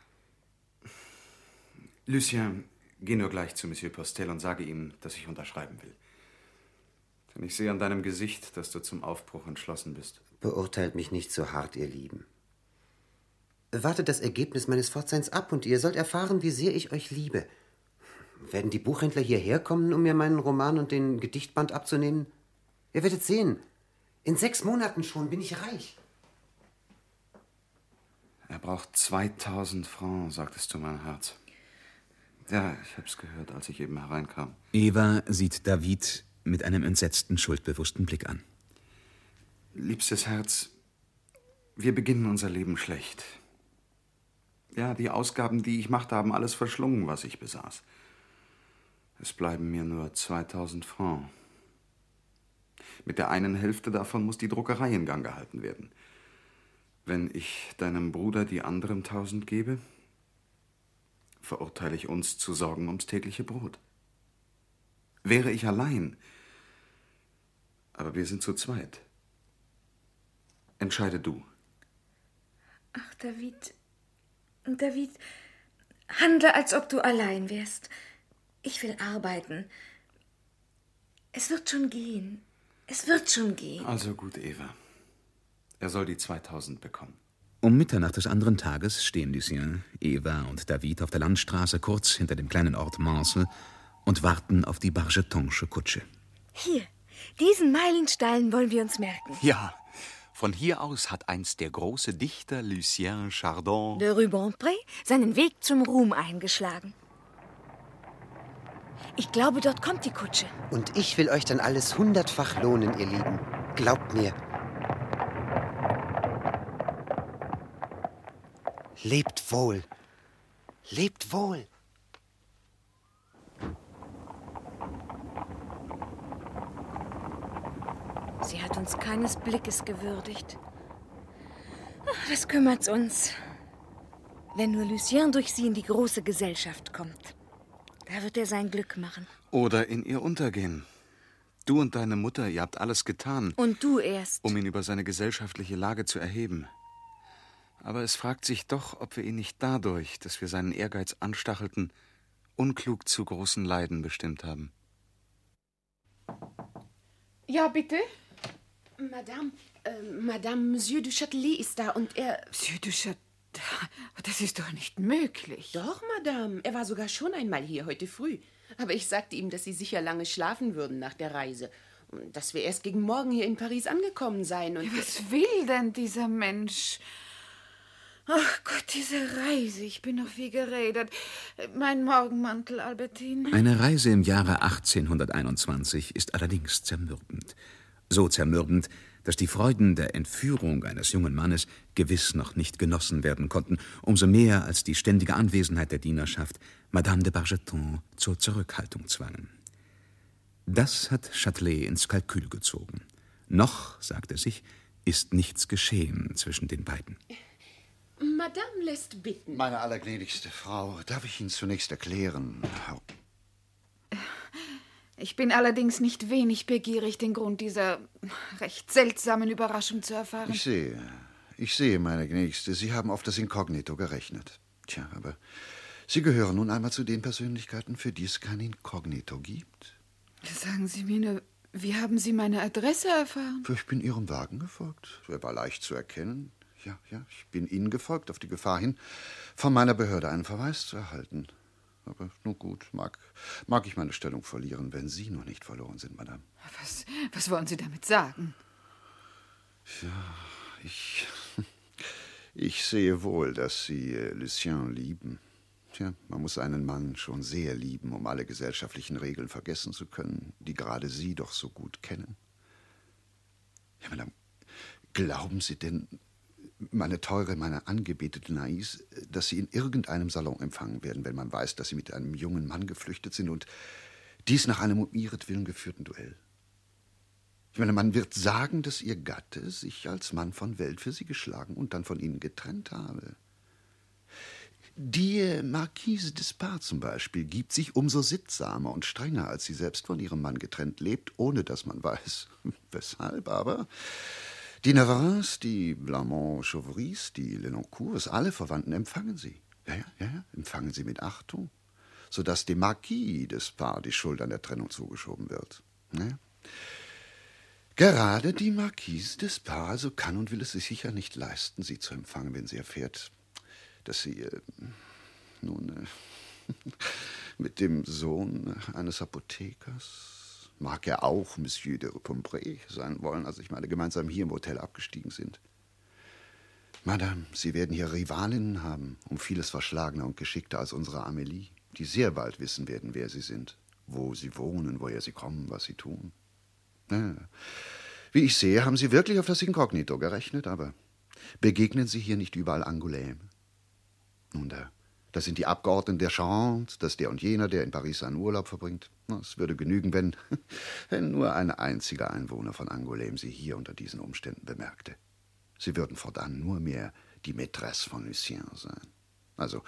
Lucien, geh nur gleich zu Monsieur Postel und sage ihm, dass ich unterschreiben will. Denn ich sehe an deinem Gesicht, dass du zum Aufbruch entschlossen bist. Beurteilt mich nicht so hart, ihr Lieben. Wartet das Ergebnis meines Fortseins ab und ihr sollt erfahren, wie sehr ich euch liebe. Werden die Buchhändler hierher kommen, um mir meinen Roman und den Gedichtband abzunehmen? Ihr werdet sehen. In sechs Monaten schon bin ich reich. Er braucht zweitausend Francs, sagtest du, mein Herz. Ja, ich hab's gehört, als ich eben hereinkam. Eva sieht David mit einem entsetzten, schuldbewussten Blick an. Liebstes Herz, wir beginnen unser Leben schlecht. Ja, die Ausgaben, die ich machte, haben alles verschlungen, was ich besaß. Es bleiben mir nur zweitausend Francs. Mit der einen Hälfte davon muss die Druckerei in Gang gehalten werden. Wenn ich deinem Bruder die anderen tausend gebe, verurteile ich uns zu sorgen ums tägliche Brot. Wäre ich allein, aber wir sind zu zweit. Entscheide du. Ach, David, David, handle, als ob du allein wärst. Ich will arbeiten. Es wird schon gehen. Es wird schon gehen. Also gut, Eva. Er soll die zweitausend bekommen. Um Mitternacht des anderen Tages stehen Lucien, Eva und David auf der Landstraße kurz hinter dem kleinen Ort Mansle und warten auf die Bargetonsche Kutsche. Hier, diesen Meilenstein wollen wir uns merken. Ja, von hier aus hat einst der große Dichter Lucien Chardon de Rubempré seinen Weg zum Ruhm eingeschlagen. Ich glaube, dort kommt die Kutsche. Und ich will euch dann alles hundertfach lohnen, ihr Lieben. Glaubt mir. Lebt wohl. Lebt wohl. Sie hat uns keines Blickes gewürdigt. Ach, was kümmert's uns? Wenn nur Lucien durch sie in die große Gesellschaft kommt, da wird er sein Glück machen. Oder in ihr untergehen. Du und deine Mutter, ihr habt alles getan. Und du erst. Um ihn über seine gesellschaftliche Lage zu erheben. Aber es fragt sich doch, ob wir ihn nicht dadurch, dass wir seinen Ehrgeiz anstachelten, unklug zu großen Leiden bestimmt haben. Ja, bitte? Madame, äh, Madame, Monsieur du Châtelet ist da und er... Monsieur du Châtelet? Das ist doch nicht möglich. Doch, Madame. Er war sogar schon einmal hier heute früh. Aber ich sagte ihm, dass Sie sicher lange schlafen würden nach der Reise. Und dass wir erst gegen Morgen hier in Paris angekommen seien. Und ja, was will denn dieser Mensch? Ach Gott, diese Reise. Ich bin noch wie gerädert. Mein Morgenmantel, Albertine. Eine Reise im Jahre achtzehnhunderteinundzwanzig ist allerdings zermürbend. So zermürbend, dass die Freuden der Entführung eines jungen Mannes gewiss noch nicht genossen werden konnten, umso mehr als die ständige Anwesenheit der Dienerschaft Madame de Bargeton zur Zurückhaltung zwangen. Das hat Châtelet ins Kalkül gezogen. Noch, sagt er sich, ist nichts geschehen zwischen den beiden. Madame lässt bitten. Meine allergnädigste Frau, darf ich Ihnen zunächst erklären? Ich bin allerdings nicht wenig begierig, den Grund dieser recht seltsamen Überraschung zu erfahren. Ich sehe, ich sehe, meine Gnädigste, Sie haben auf das Inkognito gerechnet. Tja, aber Sie gehören nun einmal zu den Persönlichkeiten, für die es kein Inkognito gibt. Sagen Sie mir nur, wie haben Sie meine Adresse erfahren? Ich bin Ihrem Wagen gefolgt. Er war leicht zu erkennen. Ja, ja, ich bin Ihnen gefolgt, auf die Gefahr hin, von meiner Behörde einen Verweis zu erhalten. Aber nun gut, mag, mag ich meine Stellung verlieren, wenn Sie noch nicht verloren sind, Madame. Was, was wollen Sie damit sagen? Ja, ich, ich sehe wohl, dass Sie äh, Lucien lieben. Tja, man muss einen Mann schon sehr lieben, um alle gesellschaftlichen Regeln vergessen zu können, die gerade Sie doch so gut kennen. Ja, Madame, glauben Sie denn, meine teure, meine angebetete Nais, dass Sie in irgendeinem Salon empfangen werden, wenn man weiß, dass Sie mit einem jungen Mann geflüchtet sind und dies nach einem um ihretwillen geführten Duell. Ich meine, man wird sagen, dass Ihr Gatte sich als Mann von Welt für Sie geschlagen und dann von Ihnen getrennt habe. Die Marquise d'Espard zum Beispiel gibt sich umso sittsamer und strenger, als sie selbst von ihrem Mann getrennt lebt, ohne dass man weiß, weshalb. Aber die Navarins, die Blamont-Chauverys, die Lenoncourts, alle Verwandten empfangen sie. Ja, ja, ja, empfangen sie mit Achtung, sodass dem Marquis d'Espard die Schuld an der Trennung zugeschoben wird. Ja. Gerade die Marquise d'Espard also kann und will es sich sicher nicht leisten, sie zu empfangen, wenn sie erfährt, dass sie äh, nun äh, mit dem Sohn eines Apothekers, mag er auch Monsieur de Rupempré sein wollen, also ich meine, gemeinsam hier im Hotel abgestiegen sind. Madame, Sie werden hier Rivalinnen haben, um vieles verschlagener und geschickter als unsere Amélie, die sehr bald wissen werden, wer Sie sind, wo Sie wohnen, woher Sie kommen, was Sie tun. Ja. Wie ich sehe, haben Sie wirklich auf das Inkognito gerechnet, aber begegnen Sie hier nicht überall Angoulême? Nun, da, das sind die Abgeordneten der Charente, das der und jener, der in Paris seinen Urlaub verbringt. Es würde genügen, wenn, wenn nur ein einziger Einwohner von Angoulême Sie hier unter diesen Umständen bemerkte. Sie würden fortan nur mehr die Mätresse von Lucien sein. Also,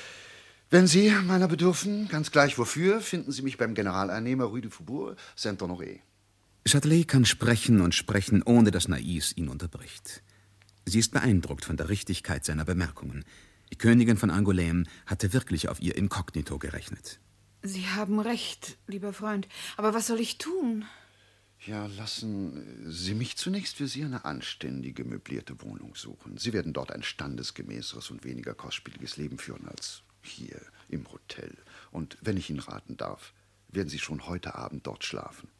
wenn Sie meiner bedürfen, ganz gleich wofür, finden Sie mich beim Generaleinnehmer Rue du Faubourg Saint-Honoré. Châtelet kann sprechen und sprechen, ohne dass Nais ihn unterbricht. Sie ist beeindruckt von der Richtigkeit seiner Bemerkungen. Die Königin von Angoulême hatte wirklich auf ihr Inkognito gerechnet. Sie haben recht, lieber Freund. Aber was soll ich tun? Ja, lassen Sie mich zunächst für Sie eine anständige, möblierte Wohnung suchen. Sie werden dort ein standesgemäßeres und weniger kostspieliges Leben führen als hier im Hotel. Und wenn ich Ihnen raten darf, werden Sie schon heute Abend dort schlafen.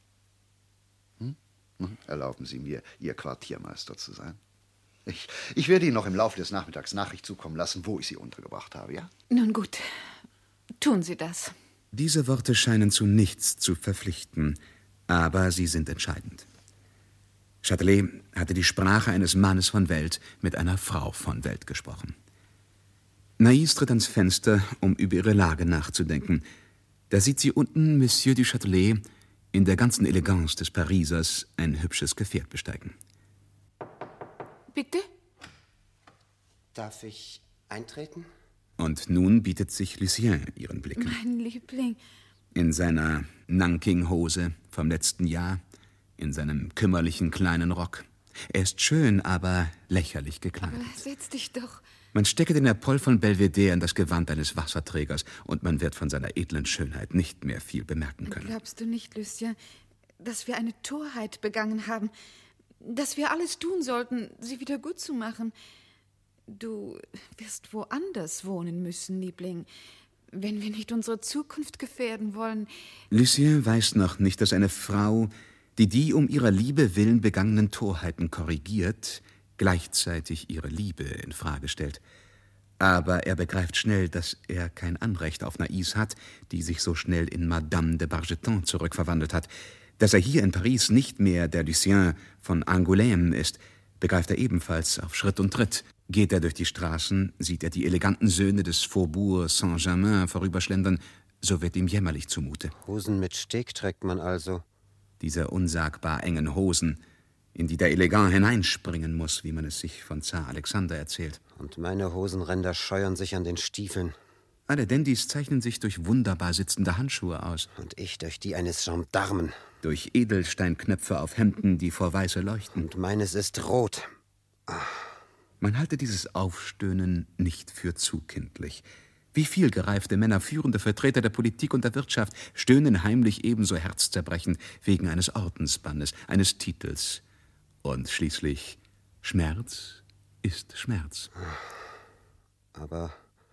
Hm? Hm? Erlauben Sie mir, Ihr Quartiermeister zu sein? Ich, ich werde Ihnen noch im Laufe des Nachmittags Nachricht zukommen lassen, wo ich Sie untergebracht habe, ja? Nun gut, tun Sie das. Diese Worte scheinen zu nichts zu verpflichten, aber sie sind entscheidend. Châtelet hatte die Sprache eines Mannes von Welt mit einer Frau von Welt gesprochen. Nais tritt ans Fenster, um über ihre Lage nachzudenken. Da sieht sie unten Monsieur du Châtelet in der ganzen Eleganz des Parisers ein hübsches Gefährt besteigen. Bitte? Darf ich eintreten? Und nun bietet sich Lucien ihren Blicken. Mein Liebling. In seiner Nanking-Hose vom letzten Jahr, in seinem kümmerlichen kleinen Rock. Er ist schön, aber lächerlich gekleidet. Aber setz dich doch. Man stecke den Apoll von Belvedere in das Gewand eines Wasserträgers und man wird von seiner edlen Schönheit nicht mehr viel bemerken können. Glaubst du nicht, Lucien, dass wir eine Torheit begangen haben? Dass wir alles tun sollten, sie wieder gut zu machen? Du wirst woanders wohnen müssen, Liebling, wenn wir nicht unsere Zukunft gefährden wollen. Lucien weiß noch nicht, dass eine Frau, die die um ihrer Liebe willen begangenen Torheiten korrigiert, gleichzeitig ihre Liebe in Frage stellt. Aber er begreift schnell, dass er kein Anrecht auf Nais hat, die sich so schnell in Madame de Bargeton zurückverwandelt hat. Dass er hier in Paris nicht mehr der Lucien von Angoulême ist, begreift er ebenfalls auf Schritt und Tritt. Geht er durch die Straßen, sieht er die eleganten Söhne des Faubourg Saint-Germain vorüberschlendern, so wird ihm jämmerlich zumute. Hosen mit Steg trägt man also. Diese unsagbar engen Hosen, in die der Elegant hineinspringen muss, wie man es sich von Zar Alexander erzählt. Und meine Hosenränder scheuern sich an den Stiefeln. Alle Dandys zeichnen sich durch wunderbar sitzende Handschuhe aus. Und ich durch die eines Gendarmen. Durch Edelsteinknöpfe auf Hemden, die vor Weiße leuchten. Und meines ist rot. Ah. Man halte dieses Aufstöhnen nicht für zu kindlich. Wie viel gereifte Männer, führende Vertreter der Politik und der Wirtschaft, stöhnen heimlich ebenso herzzerbrechend wegen eines Ordensbannes, eines Titels. Und schließlich, Schmerz ist Schmerz. Aber...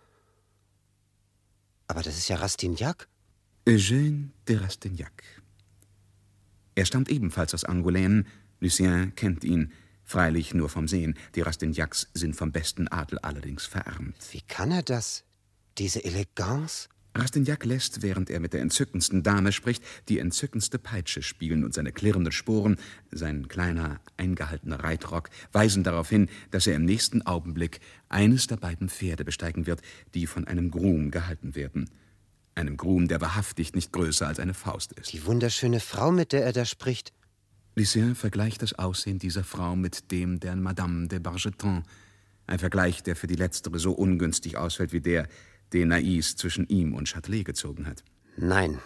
Aber das ist ja Rastignac. Eugène de Rastignac. Er stammt ebenfalls aus Angoulême. Lucien kennt ihn, freilich nur vom Sehen. Die Rastignacs sind vom besten Adel allerdings verarmt. Wie kann er das? Diese Eleganz? Rastignac lässt, während er mit der entzückendsten Dame spricht, die entzückendste Peitsche spielen und seine klirrenden Sporen, sein kleiner, eingehaltener Reitrock, weisen darauf hin, dass er im nächsten Augenblick eines der beiden Pferde besteigen wird, die von einem Groom gehalten werden. Einem Groom, der wahrhaftig nicht größer als eine Faust ist. Die wunderschöne Frau, mit der er da spricht. Lucien vergleicht das Aussehen dieser Frau mit dem der Madame de Bargeton. Ein Vergleich, der für die Letztere so ungünstig ausfällt wie der, den Nais zwischen ihm und Châtelet gezogen hat. Nein.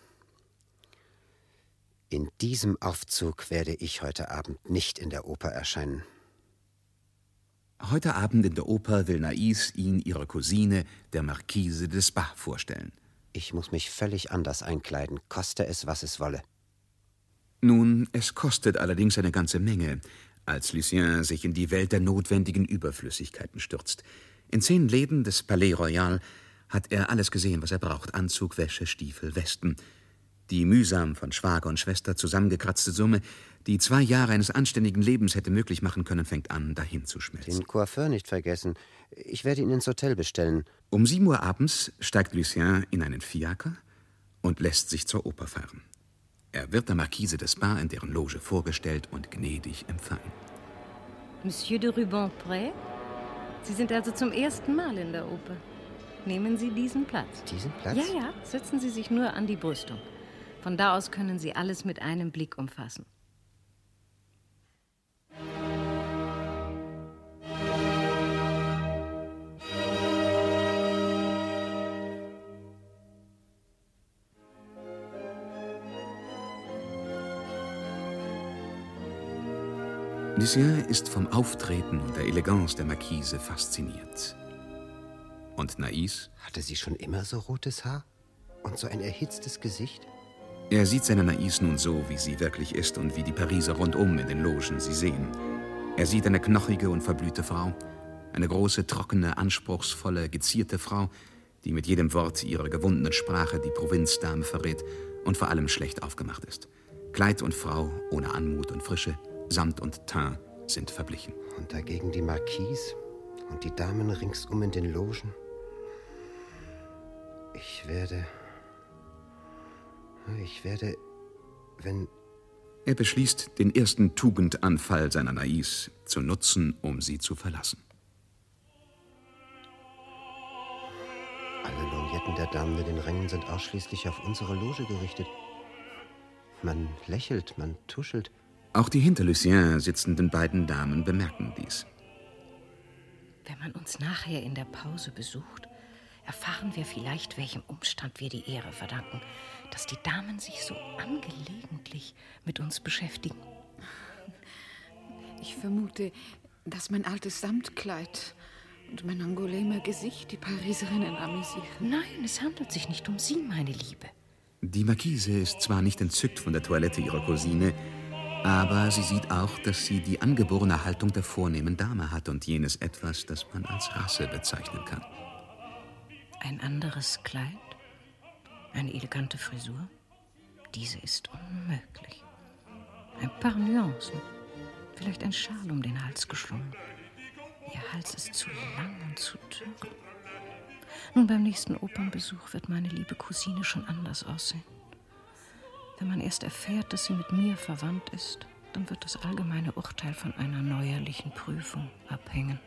In diesem Aufzug werde ich heute Abend nicht in der Oper erscheinen. Heute Abend in der Oper will Nais ihn ihrer Cousine, der Marquise de Spa, vorstellen. Ich muss mich völlig anders einkleiden, koste es, was es wolle. Nun, es kostet allerdings eine ganze Menge, als Lucien sich in die Welt der notwendigen Überflüssigkeiten stürzt. In zehn Läden des Palais Royal hat er alles gesehen, was er braucht. Anzug, Wäsche, Stiefel, Westen. Die mühsam von Schwager und Schwester zusammengekratzte Summe, die zwei Jahre eines anständigen Lebens hätte möglich machen können, fängt an, dahin zu schmelzen. Den Coiffeur nicht vergessen. Ich werde ihn ins Hotel bestellen. Um sieben Uhr abends steigt Lucien in einen Fiaker und lässt sich zur Oper fahren. Er wird der Marquise de Spa in deren Loge vorgestellt und gnädig empfangen. Monsieur de Rubempré, Sie sind also zum ersten Mal in der Oper. Nehmen Sie diesen Platz. Diesen Platz? Ja, ja, setzen Sie sich nur an die Brüstung. Von da aus können Sie alles mit einem Blick umfassen. Lucien ist vom Auftreten und der Eleganz der Marquise fasziniert. Und Nais? Hatte sie schon immer so rotes Haar? Und so ein erhitztes Gesicht? Er sieht seine Nais nun so, wie sie wirklich ist und wie die Pariser rundum in den Logen sie sehen. Er sieht eine knochige und verblühte Frau, eine große, trockene, anspruchsvolle, gezierte Frau, die mit jedem Wort ihrer gewundenen Sprache die Provinzdame verrät und vor allem schlecht aufgemacht ist. Kleid und Frau ohne Anmut und Frische, Samt und Teint sind verblichen. Und dagegen die Marquise und die Damen ringsum in den Logen. Ich werde... Ich werde... Wenn... Er beschließt, den ersten Tugendanfall seiner Nais zu nutzen, um sie zu verlassen. Alle Lorgnetten der Damen in den Rängen sind ausschließlich auf unsere Loge gerichtet. Man lächelt, man tuschelt. Auch die hinter Lucien sitzenden beiden Damen bemerken dies. Wenn man uns nachher in der Pause besucht, erfahren wir vielleicht, welchem Umstand wir die Ehre verdanken, dass die Damen sich so angelegentlich mit uns beschäftigen. Ich vermute, dass mein altes Samtkleid und mein Angolemer Gesicht die Pariserinnen amüsieren. Nein, es handelt sich nicht um Sie, meine Liebe. Die Marquise ist zwar nicht entzückt von der Toilette ihrer Cousine, aber sie sieht auch, dass sie die angeborene Haltung der vornehmen Dame hat und jenes Etwas, das man als Rasse bezeichnen kann. Ein anderes Kleid? Eine elegante Frisur? Diese ist unmöglich. Ein paar Nuancen. Vielleicht ein Schal um den Hals geschlungen. Ihr Hals ist zu lang und zu dürr. Nun, beim nächsten Opernbesuch wird meine liebe Cousine schon anders aussehen. Wenn man erst erfährt, dass sie mit mir verwandt ist, dann wird das allgemeine Urteil von einer neuerlichen Prüfung abhängen.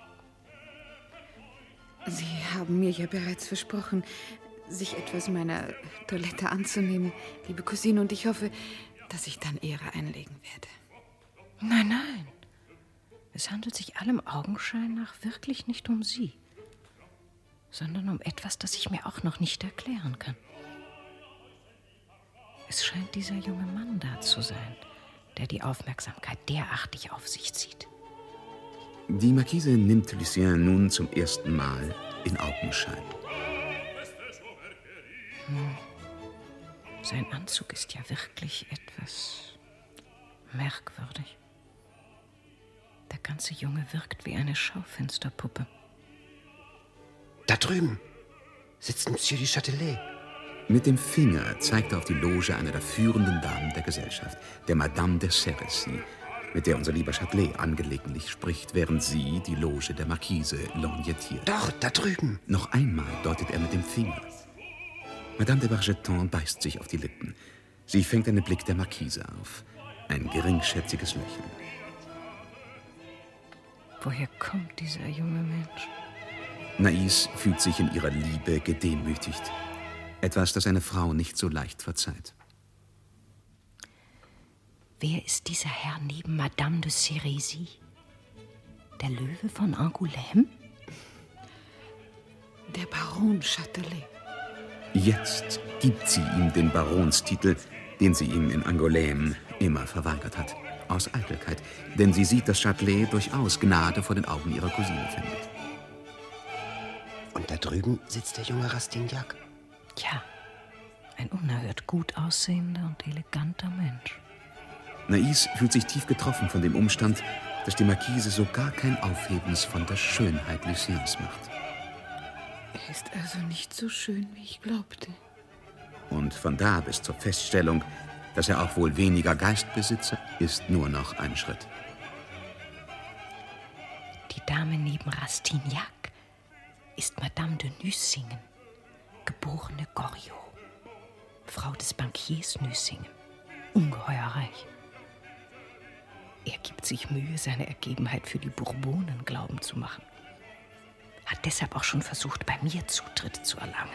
Sie haben mir ja bereits versprochen, sich etwas meiner Toilette anzunehmen, liebe Cousine, und ich hoffe, dass ich dann Ehre einlegen werde. Nein, nein. Es handelt sich allem Augenschein nach wirklich nicht um Sie, sondern um etwas, das ich mir auch noch nicht erklären kann. Es scheint dieser junge Mann da zu sein, der die Aufmerksamkeit derartig auf sich zieht. Die Marquise nimmt Lucien nun zum ersten Mal in Augenschein. Hm. Sein Anzug ist ja wirklich etwas merkwürdig. Der ganze Junge wirkt wie eine Schaufensterpuppe. Da drüben sitzt Monsieur du Châtelet. Mit dem Finger zeigt er auf die Loge einer der führenden Damen der Gesellschaft, der Madame de Sérisy, mit der unser lieber Châtelet angelegentlich spricht, während sie die Loge der Marquise lorgnettiert. Dort, da drüben. Noch einmal deutet er mit dem Finger. Madame de Bargeton beißt sich auf die Lippen. Sie fängt einen Blick der Marquise auf. Ein geringschätziges Lächeln. Woher kommt dieser junge Mensch? Nais fühlt sich in ihrer Liebe gedemütigt. Etwas, das eine Frau nicht so leicht verzeiht. Wer ist dieser Herr neben Madame de Sérisy? Der Löwe von Angoulême? Der Baron Châtelet. Jetzt gibt sie ihm den Baronstitel, den sie ihm in Angoulême immer verweigert hat. Aus Eitelkeit, denn sie sieht, dass Châtelet durchaus Gnade vor den Augen ihrer Cousine findet. Und da drüben sitzt der junge Rastignac. Ja, ein unerhört gut aussehender und eleganter Mensch. Nais fühlt sich tief getroffen von dem Umstand, dass die Marquise so gar kein Aufhebens von der Schönheit Luciens macht. Er ist also nicht so schön, wie ich glaubte. Und von da bis zur Feststellung, dass er auch wohl weniger Geist besitze, ist nur noch ein Schritt. Die Dame neben Rastignac ist Madame de Nucingen, geborene Goriot, Frau des Bankiers Nucingen, ungeheuer reich. Er gibt sich Mühe, seine Ergebenheit für die Bourbonen glauben zu machen. Hat deshalb auch schon versucht, bei mir Zutritt zu erlangen.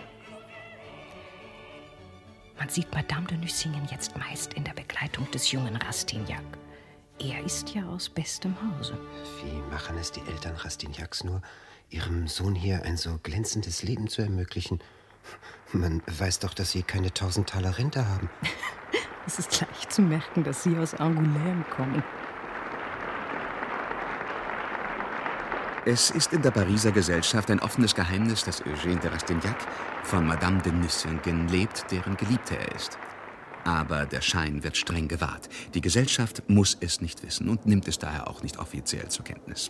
Man sieht Madame de Nucingen jetzt meist in der Begleitung des jungen Rastignac. Er ist ja aus bestem Hause. Wie machen es die Eltern Rastignacs nur, ihrem Sohn hier ein so glänzendes Leben zu ermöglichen? Man weiß doch, dass sie keine tausend Taler Rente haben. Es ist leicht zu merken, dass Sie aus Angoulême kommen. Es ist in der Pariser Gesellschaft ein offenes Geheimnis, dass Eugène de Rastignac von Madame de Nucingen lebt, deren Geliebter er ist. Aber der Schein wird streng gewahrt. Die Gesellschaft muss es nicht wissen und nimmt es daher auch nicht offiziell zur Kenntnis.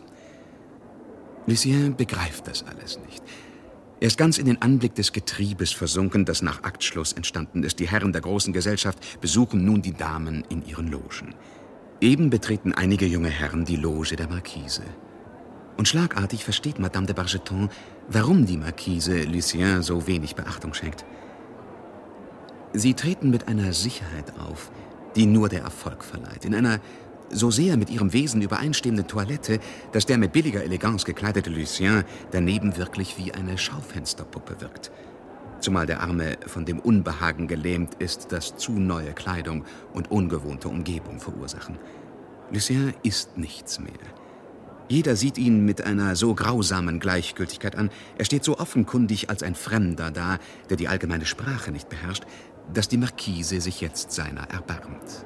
Lucien begreift das alles nicht. Er ist ganz in den Anblick des Getriebes versunken, das nach Aktschluss entstanden ist. Die Herren der großen Gesellschaft besuchen nun die Damen in ihren Logen. Eben betreten einige junge Herren die Loge der Marquise. Und schlagartig versteht Madame de Bargeton, warum die Marquise Lucien so wenig Beachtung schenkt. Sie treten mit einer Sicherheit auf, die nur der Erfolg verleiht. In einer so sehr mit ihrem Wesen übereinstimmenden Toilette, dass der mit billiger Eleganz gekleidete Lucien daneben wirklich wie eine Schaufensterpuppe wirkt. Zumal der Arme von dem Unbehagen gelähmt ist, das zu neue Kleidung und ungewohnte Umgebung verursachen. Lucien ist nichts mehr. Jeder sieht ihn mit einer so grausamen Gleichgültigkeit an. Er steht so offenkundig als ein Fremder da, der die allgemeine Sprache nicht beherrscht, dass die Marquise sich jetzt seiner erbarmt.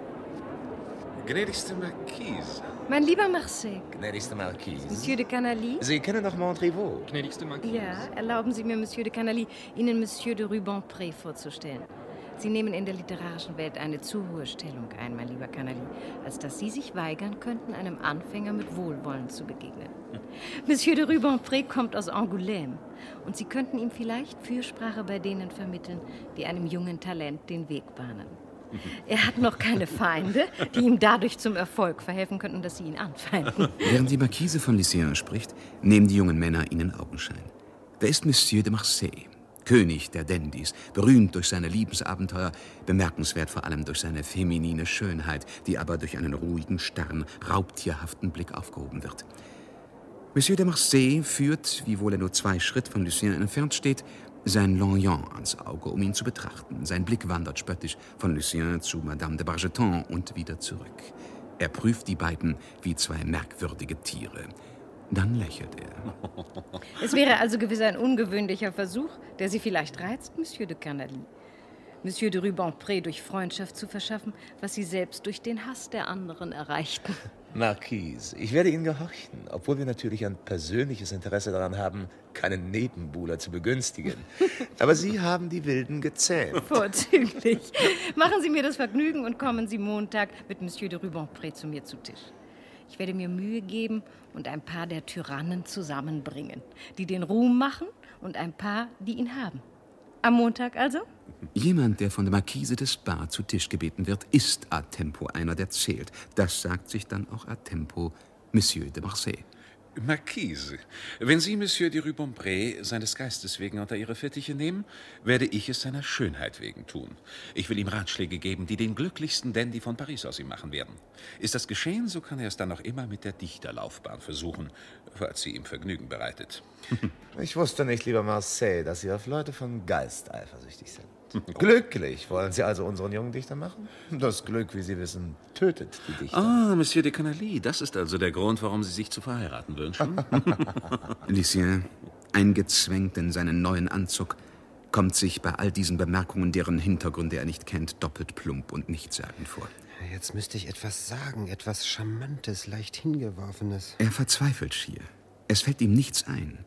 Gnädigste Marquise. Mein lieber Marseille. Gnädigste Marquise. Monsieur de Canalis. Sie kennen doch Montrevaux. Gnädigste Marquise. Ja, erlauben Sie mir, Monsieur de Canalis, Ihnen Monsieur de Rubempré vorzustellen. Sie nehmen in der literarischen Welt eine zu hohe Stellung ein, mein lieber Canalis, als dass Sie sich weigern könnten, einem Anfänger mit Wohlwollen zu begegnen. Monsieur de Rubempré kommt aus Angoulême und Sie könnten ihm vielleicht Fürsprache bei denen vermitteln, die einem jungen Talent den Weg bahnen. Er hat noch keine Feinde, die ihm dadurch zum Erfolg verhelfen könnten, dass sie ihn anfeinden. Während die Marquise von Lucien spricht, nehmen die jungen Männer ihnen Augenschein. Da ist Monsieur de Marsay, König der Dandys, berühmt durch seine Liebesabenteuer, bemerkenswert vor allem durch seine feminine Schönheit, die aber durch einen ruhigen, starren, raubtierhaften Blick aufgehoben wird. Monsieur de Marsay führt, wiewohl er nur zwei Schritt von Lucien entfernt steht, sein Lorgnon ans Auge, um ihn zu betrachten. Sein Blick wandert spöttisch von Lucien zu Madame de Bargeton und wieder zurück. Er prüft die beiden wie zwei merkwürdige Tiere. Dann lächelt er. Es wäre also gewiss ein ungewöhnlicher Versuch, der Sie vielleicht reizt, Monsieur de Canalis. Monsieur de Rubempré durch Freundschaft zu verschaffen, was Sie selbst durch den Hass der anderen erreichten. Marquise, ich werde Ihnen gehorchen, obwohl wir natürlich ein persönliches Interesse daran haben, keinen Nebenbuhler zu begünstigen. Aber Sie haben die Wilden gezähmt. Vorzüglich. Machen Sie mir das Vergnügen und kommen Sie Montag mit Monsieur de Rubempré zu mir zu Tisch. Ich werde mir Mühe geben und ein paar der Tyrannen zusammenbringen, die den Ruhm machen und ein paar, die ihn haben. Am Montag also? Jemand, der von der Marquise de Spa zu Tisch gebeten wird, ist à tempo einer, der zählt. Das sagt sich dann auch à tempo Monsieur de Marsay. Marquise, wenn Sie Monsieur de Rubempré seines Geistes wegen unter Ihre Fittiche nehmen, werde ich es seiner Schönheit wegen tun. Ich will ihm Ratschläge geben, die den glücklichsten Dandy von Paris aus ihm machen werden. Ist das geschehen, so kann er es dann noch immer mit der Dichterlaufbahn versuchen, falls sie ihm Vergnügen bereitet. Ich wusste nicht, lieber Marseille, dass Sie auf Leute von Geist eifersüchtig sind. Glücklich wollen Sie also unseren jungen Dichter machen? Das Glück, wie Sie wissen, tötet die Dichter. Ah, Monsieur de Canalis, das ist also der Grund, warum Sie sich zu verheiraten wünschen? Lucien, eingezwängt in seinen neuen Anzug, kommt sich bei all diesen Bemerkungen, deren Hintergründe er nicht kennt, doppelt plump und nichtssagend vor. Jetzt müsste ich etwas sagen, etwas Charmantes, leicht Hingeworfenes. Er verzweifelt schier. Es fällt ihm nichts ein.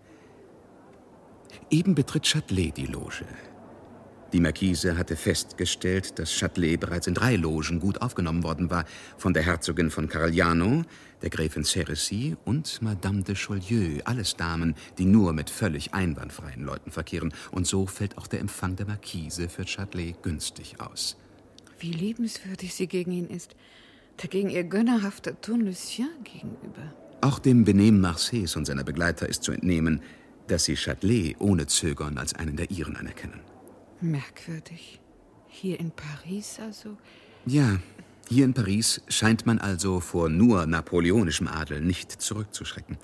Eben betritt Châtelet die Loge. Die Marquise hatte festgestellt, dass Châtelet bereits in drei Logen gut aufgenommen worden war, von der Herzogin von Carigliano, der Gräfin Cerisy und Madame de Chaulieu, alles Damen, die nur mit völlig einwandfreien Leuten verkehren. Und so fällt auch der Empfang der Marquise für Châtelet günstig aus. Wie liebenswürdig sie gegen ihn ist, dagegen ihr gönnerhafter Ton Lucien gegenüber. Auch dem Benehmen Marseilles und seiner Begleiter ist zu entnehmen, dass sie Châtelet ohne Zögern als einen der ihren anerkennen. Merkwürdig. Hier in Paris also? Ja, hier in Paris scheint man also vor nur napoleonischem Adel nicht zurückzuschrecken.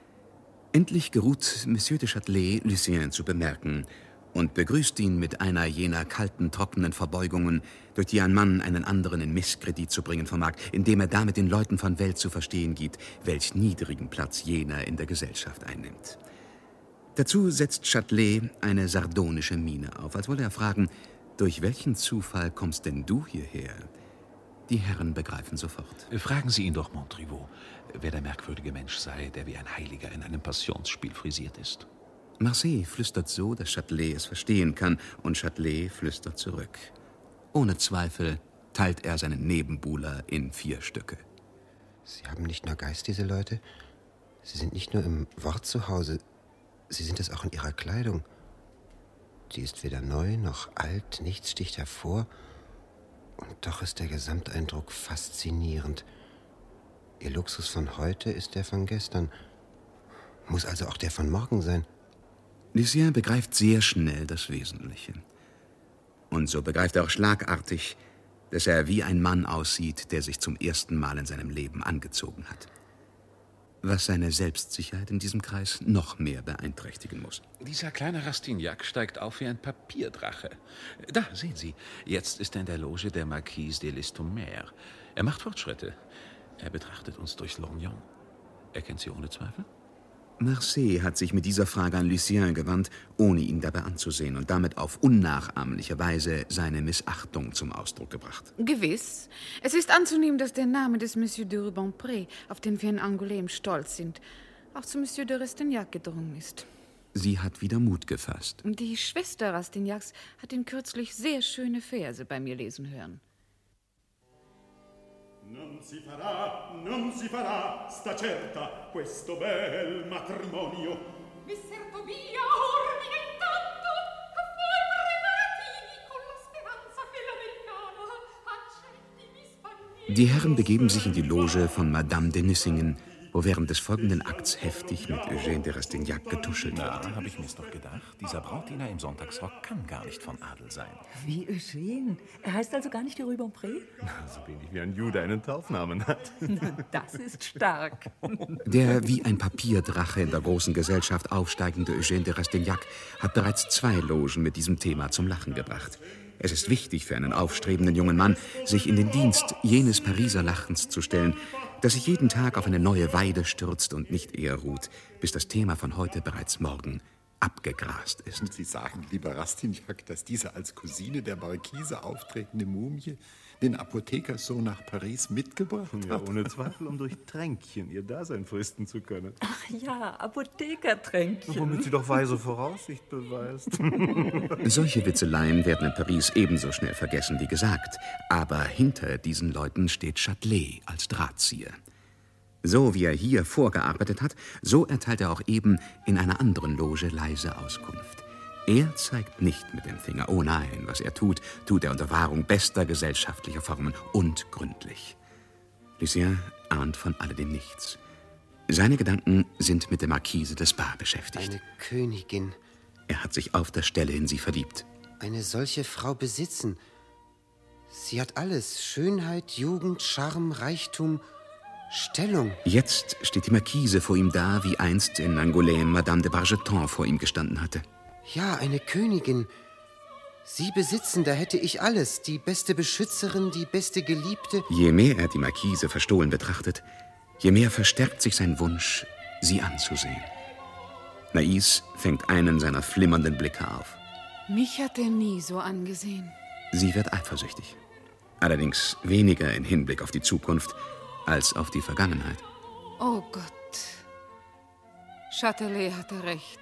Endlich geruht Monsieur de Châtelet, Lucien zu bemerken und begrüßt ihn mit einer jener kalten, trockenen Verbeugungen, durch die ein Mann einen anderen in Misskredit zu bringen vermag, indem er damit den Leuten von Welt zu verstehen gibt, welch niedrigen Platz jener in der Gesellschaft einnimmt. Dazu setzt Châtelet eine sardonische Miene auf, als wolle er fragen, durch welchen Zufall kommst denn du hierher? Die Herren begreifen sofort. Fragen Sie ihn doch, Montriveau, wer der merkwürdige Mensch sei, der wie ein Heiliger in einem Passionsspiel frisiert ist. Marseille flüstert so, dass Châtelet es verstehen kann, und Châtelet flüstert zurück. Ohne Zweifel teilt er seinen Nebenbuhler in vier Stücke. Sie haben nicht nur Geist, diese Leute. Sie sind nicht nur im Wort zu Hause, sie sind es auch in ihrer Kleidung. Sie ist weder neu noch alt, nichts sticht hervor. Und doch ist der Gesamteindruck faszinierend. Ihr Luxus von heute ist der von gestern. Muss also auch der von morgen sein. Lucien begreift sehr schnell das Wesentliche. Und so begreift er auch schlagartig, dass er wie ein Mann aussieht, der sich zum ersten Mal in seinem Leben angezogen hat. Was seine Selbstsicherheit in diesem Kreis noch mehr beeinträchtigen muss. Dieser kleine Rastignac steigt auf wie ein Papierdrache. Da, sehen Sie, jetzt ist er in der Loge der Marquise de Listomère. Er macht Fortschritte. Er betrachtet uns durchs Lorgnon. Er kennt Sie ohne Zweifel? Marseille hat sich mit dieser Frage an Lucien gewandt, ohne ihn dabei anzusehen und damit auf unnachahmliche Weise seine Missachtung zum Ausdruck gebracht. Gewiss. Es ist anzunehmen, dass der Name des Monsieur de Rubempré, auf den wir in Angoulême stolz sind, auch zu Monsieur de Rastignac gedrungen ist. Sie hat wieder Mut gefasst. Die Schwester Rastignacs hat ihn kürzlich sehr schöne Verse bei mir lesen hören. Non si farà, non si farà, sta certa, questo bel matrimonio. Messer Tobia ordina intanto a voi preparativi con la speranza che l'americana accetti mi spagni. Die Herren begeben sich in die Loge von Madame de Nucingen, wo während des folgenden Akts heftig mit Eugène de Rastignac getuschelt wird. Na, habe ich mir's doch gedacht. Dieser Brautdiener im Sonntagsrock kann gar nicht von Adel sein. Wie Eugène? Er heißt also gar nicht de Rubempré? So wenig wie ein Jude einen Taufnamen hat. Das ist stark. Der wie ein Papierdrache in der großen Gesellschaft aufsteigende Eugène de Rastignac hat bereits zwei Logen mit diesem Thema zum Lachen gebracht. Es ist wichtig für einen aufstrebenden jungen Mann, sich in den Dienst jenes Pariser Lachens zu stellen, das sich jeden Tag auf eine neue Weide stürzt und nicht eher ruht, bis das Thema von heute bereits morgen abgegrast ist. Und Sie sagen, lieber Rastignac, dass diese als Cousine der Marquise auftretende Mumie den Apothekerssohn nach Paris mitgebracht hat? Ja, ohne Zweifel, um durch Tränkchen ihr Dasein fristen zu können. Ach ja, Apothekertränkchen. Womit sie doch weise Voraussicht beweist. Solche Witzeleien werden in Paris ebenso schnell vergessen wie gesagt. Aber hinter diesen Leuten steht Châtelet als Drahtzieher. So wie er hier vorgearbeitet hat, so erteilt er auch eben in einer anderen Loge leise Auskunft. Er zeigt nicht mit dem Finger. Oh nein, was er tut, tut er unter Wahrung bester gesellschaftlicher Formen und gründlich. Lucien ahnt von alledem nichts. Seine Gedanken sind mit der Marquise de Spa beschäftigt. Eine Königin. Er hat sich auf der Stelle in sie verliebt. Eine solche Frau besitzen. Sie hat alles. Schönheit, Jugend, Charme, Reichtum, Stellung. Jetzt steht die Marquise vor ihm da, wie einst in Angoulême Madame de Bargeton vor ihm gestanden hatte. Ja, eine Königin. Sie besitzen, da hätte ich alles. Die beste Beschützerin, die beste Geliebte. Je mehr er die Marquise verstohlen betrachtet, je mehr verstärkt sich sein Wunsch, sie anzusehen. Nais fängt einen seiner flimmernden Blicke auf. Mich hat er nie so angesehen. Sie wird eifersüchtig. Allerdings weniger in Hinblick auf die Zukunft als auf die Vergangenheit. Oh Gott. Châtelet hatte recht.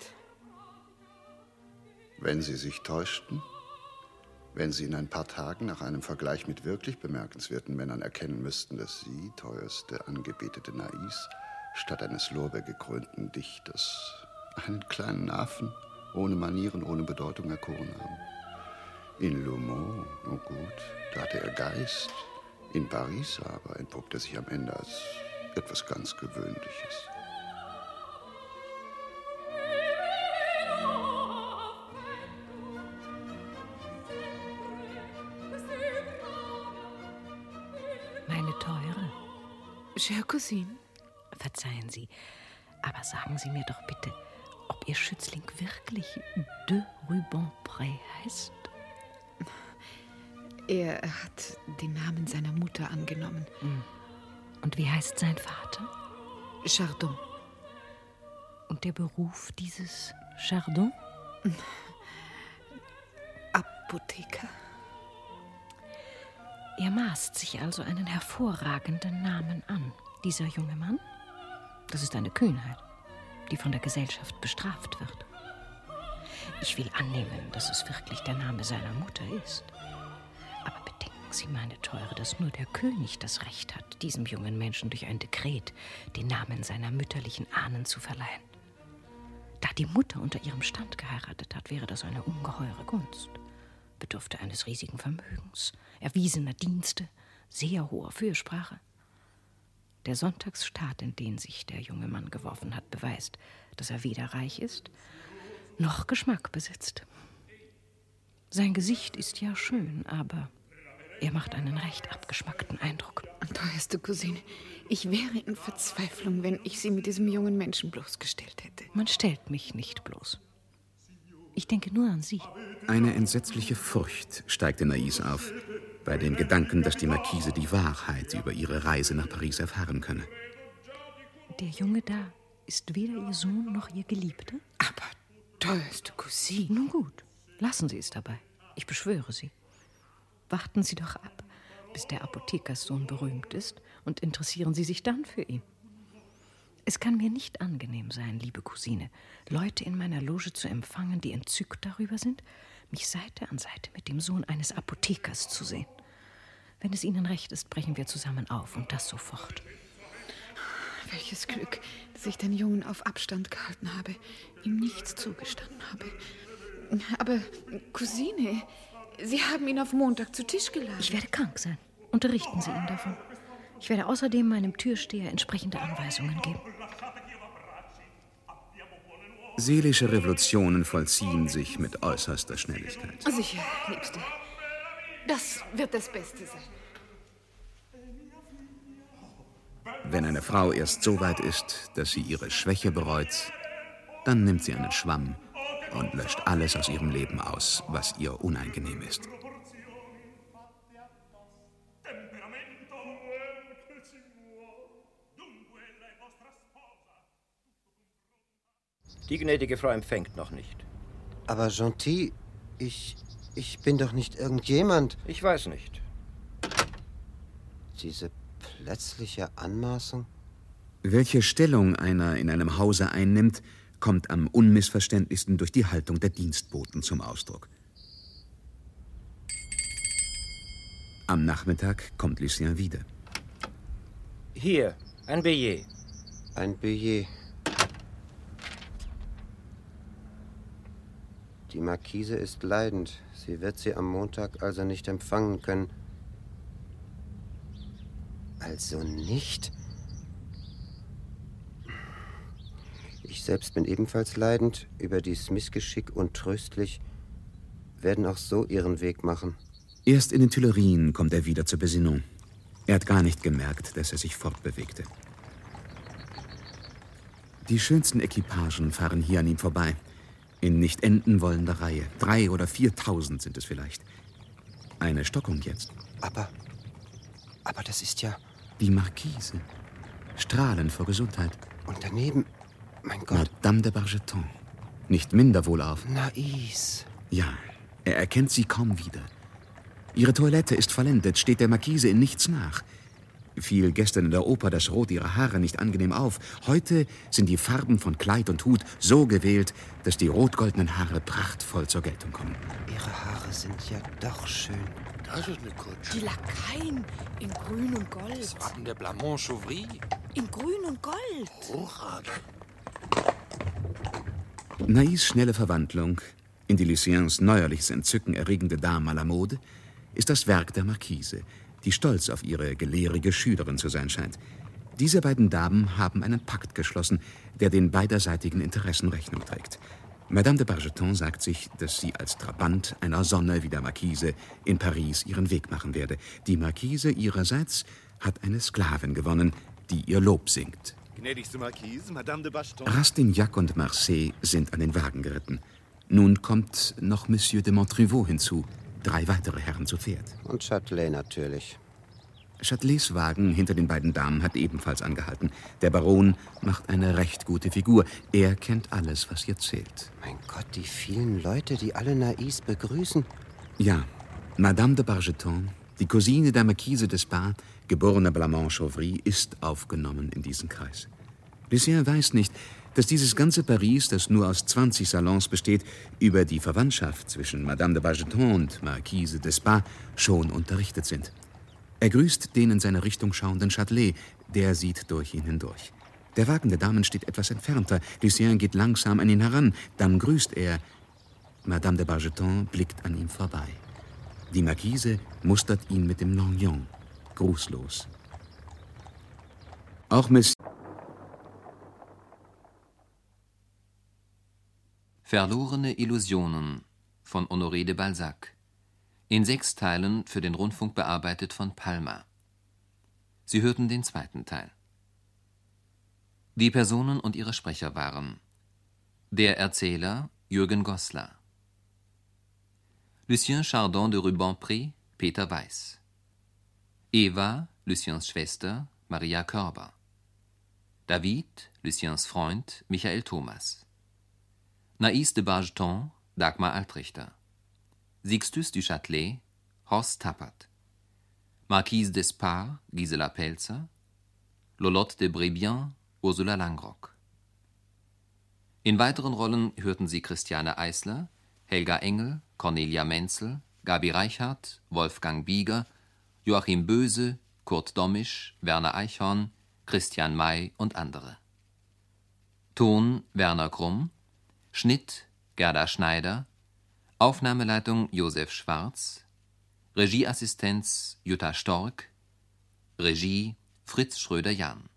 Wenn Sie sich täuschten, wenn Sie in ein paar Tagen nach einem Vergleich mit wirklich bemerkenswerten Männern erkennen müssten, dass Sie, teuerste angebetete Nais, statt eines lorbeergekrönten Dichters einen kleinen Affen ohne Manieren, ohne Bedeutung erkoren haben. In Le Mans, oh gut, da hatte er Geist. In Paris aber entpuppt er sich am Ende als etwas ganz Gewöhnliches. Meine Teure. Chère Cousine. Verzeihen Sie, aber sagen Sie mir doch bitte, ob Ihr Schützling wirklich de Rubempré heißt? Er hat den Namen seiner Mutter angenommen. Und wie heißt sein Vater? Chardon. Und der Beruf dieses Chardon? Apotheker. Er maßt sich also einen hervorragenden Namen an, dieser junge Mann. Das ist eine Kühnheit, die von der Gesellschaft bestraft wird. Ich will annehmen, dass es wirklich der Name seiner Mutter ist. Aber bedenken Sie, meine Teure, dass nur der König das Recht hat, diesem jungen Menschen durch ein Dekret den Namen seiner mütterlichen Ahnen zu verleihen. Da die Mutter unter ihrem Stand geheiratet hat, wäre das eine ungeheure Gunst. Bedurfte eines riesigen Vermögens, erwiesener Dienste, sehr hoher Fürsprache. Der Sonntagsstaat, in den sich der junge Mann geworfen hat, beweist, dass er weder reich ist, noch Geschmack besitzt. Sein Gesicht ist ja schön, aber er macht einen recht abgeschmackten Eindruck. Teuerste Cousine, ich wäre in Verzweiflung, wenn ich Sie mit diesem jungen Menschen bloßgestellt hätte. Man stellt mich nicht bloß. Ich denke nur an Sie. Eine entsetzliche Furcht steigt in Nais auf, bei dem Gedanken, dass die Marquise die Wahrheit über ihre Reise nach Paris erfahren könne. Der Junge da ist weder Ihr Sohn noch Ihr Geliebter? Aber, teuerste Cousine... Nun gut, lassen Sie es dabei. Ich beschwöre Sie. Warten Sie doch ab, bis der Apothekerssohn berühmt ist, und interessieren Sie sich dann für ihn. Es kann mir nicht angenehm sein, liebe Cousine, Leute in meiner Loge zu empfangen, die entzückt darüber sind, mich Seite an Seite mit dem Sohn eines Apothekers zu sehen. Wenn es Ihnen recht ist, brechen wir zusammen auf, und das sofort. Welches Glück, dass ich den Jungen auf Abstand gehalten habe, ihm nichts zugestanden habe. Aber, Cousine, Sie haben ihn auf Montag zu Tisch geladen. Ich werde krank sein. Unterrichten Sie ihn davon. Ich werde außerdem meinem Türsteher entsprechende Anweisungen geben. Seelische Revolutionen vollziehen sich mit äußerster Schnelligkeit. Sicher, Liebste. Das wird das Beste sein. Wenn eine Frau erst so weit ist, dass sie ihre Schwäche bereut, dann nimmt sie einen Schwamm und löscht alles aus ihrem Leben aus, was ihr unangenehm ist. Die gnädige Frau empfängt noch nicht. Aber Gentil, ich, ich bin doch nicht irgendjemand. Ich weiß nicht. Diese plötzliche Anmaßung? Welche Stellung einer in einem Hause einnimmt, kommt am unmissverständlichsten durch die Haltung der Dienstboten zum Ausdruck. Am Nachmittag kommt Lucien wieder. Hier, ein Billet. Ein Billet. Die Marquise ist leidend. Sie wird sie am Montag also nicht empfangen können. Also nicht? Ich selbst bin ebenfalls leidend über dies Missgeschick und tröstlich, werden auch so ihren Weg machen. Erst in den Tuilerien kommt er wieder zur Besinnung. Er hat gar nicht gemerkt, dass er sich fortbewegte. Die schönsten Equipagen fahren hier an ihm vorbei. In nicht enden wollender Reihe. Drei oder viertausend sind es vielleicht. Eine Stockung jetzt. Aber, aber das ist ja... Die Marquise. Strahlend vor Gesundheit. Und daneben, mein Gott... Madame de Bargeton. Nicht minder wohlauf. Nais. Ja, er erkennt sie kaum wieder. Ihre Toilette ist vollendet, steht der Marquise in nichts nach. Fiel gestern in der Oper das Rot ihrer Haare nicht angenehm auf. Heute sind die Farben von Kleid und Hut so gewählt, dass die rot-goldenen Haare prachtvoll zur Geltung kommen. Ihre Haare sind ja doch schön. Das ist eine Kutsche. Die Lakaien in Grün und Gold. Das Wappen der Blamont-Chauvry. In Grün und Gold. Hochragend. Nais schnelle Verwandlung in die Luciens neuerliches Entzücken erregende Dame à la Mode ist das Werk der Marquise, die stolz auf ihre gelehrige Schülerin zu sein scheint. Diese beiden Damen haben einen Pakt geschlossen, der den beiderseitigen Interessen Rechnung trägt. Madame de Bargeton sagt sich, dass sie als Trabant einer Sonne wie der Marquise in Paris ihren Weg machen werde. Die Marquise ihrerseits hat eine Sklavin gewonnen, die ihr Lob singt. Gnädigste Marquise, Madame de Bargeton. Rastignac und Marsay sind an den Wagen geritten. Nun kommt noch Monsieur de Montriveau hinzu, drei weitere Herren zu Pferd. Und Châtelet natürlich. Châtelets Wagen hinter den beiden Damen hat ebenfalls angehalten. Der Baron macht eine recht gute Figur. Er kennt alles, was hier zählt. Mein Gott, die vielen Leute, die alle Nais begrüßen. Ja, Madame de Bargeton, die Cousine der Marquise d'Espard, geborene Blamont-Chauvry, ist aufgenommen in diesen Kreis. Lucien weiß nicht, dass dieses ganze Paris, das nur aus zwanzig Salons besteht, über die Verwandtschaft zwischen Madame de Bargeton und Marquise d'Espard schon unterrichtet sind. Er grüßt den in seine Richtung schauenden Châtelet, der sieht durch ihn hindurch. Der Wagen der Damen steht etwas entfernter. Lucien geht langsam an ihn heran, dann grüßt er. Madame de Bargeton blickt an ihm vorbei. Die Marquise mustert ihn mit dem Lorgnon, grußlos. Auch Miss Verlorene Illusionen von Honoré de Balzac. In sechs Teilen für den Rundfunk bearbeitet von Palma. Sie hörten den zweiten Teil. Die Personen und ihre Sprecher waren: der Erzähler Jürgen Goslar, Lucien Chardon de Rubempré, Peter Weiß, Eva, Luciens Schwester, Maria Körber, David, Luciens Freund, Michael Thomas, Nais de Bargeton, Dagmar Altrichter, Sixtus du Châtelet, Horst Tappert, Marquise d'Espard, Gisela Pelzer, Lolotte de Brébian, Ursula Langrock. In weiteren Rollen hörten sie Christiane Eisler, Helga Engel, Cornelia Menzel, Gabi Reichhardt, Wolfgang Bieger, Joachim Böse, Kurt Dommisch, Werner Eichhorn, Christian May und andere. Ton Werner Krumm, Schnitt Gerda Schneider, Aufnahmeleitung Josef Schwarz, Regieassistenz Jutta Stork, Regie Fritz Schröder-Jahn.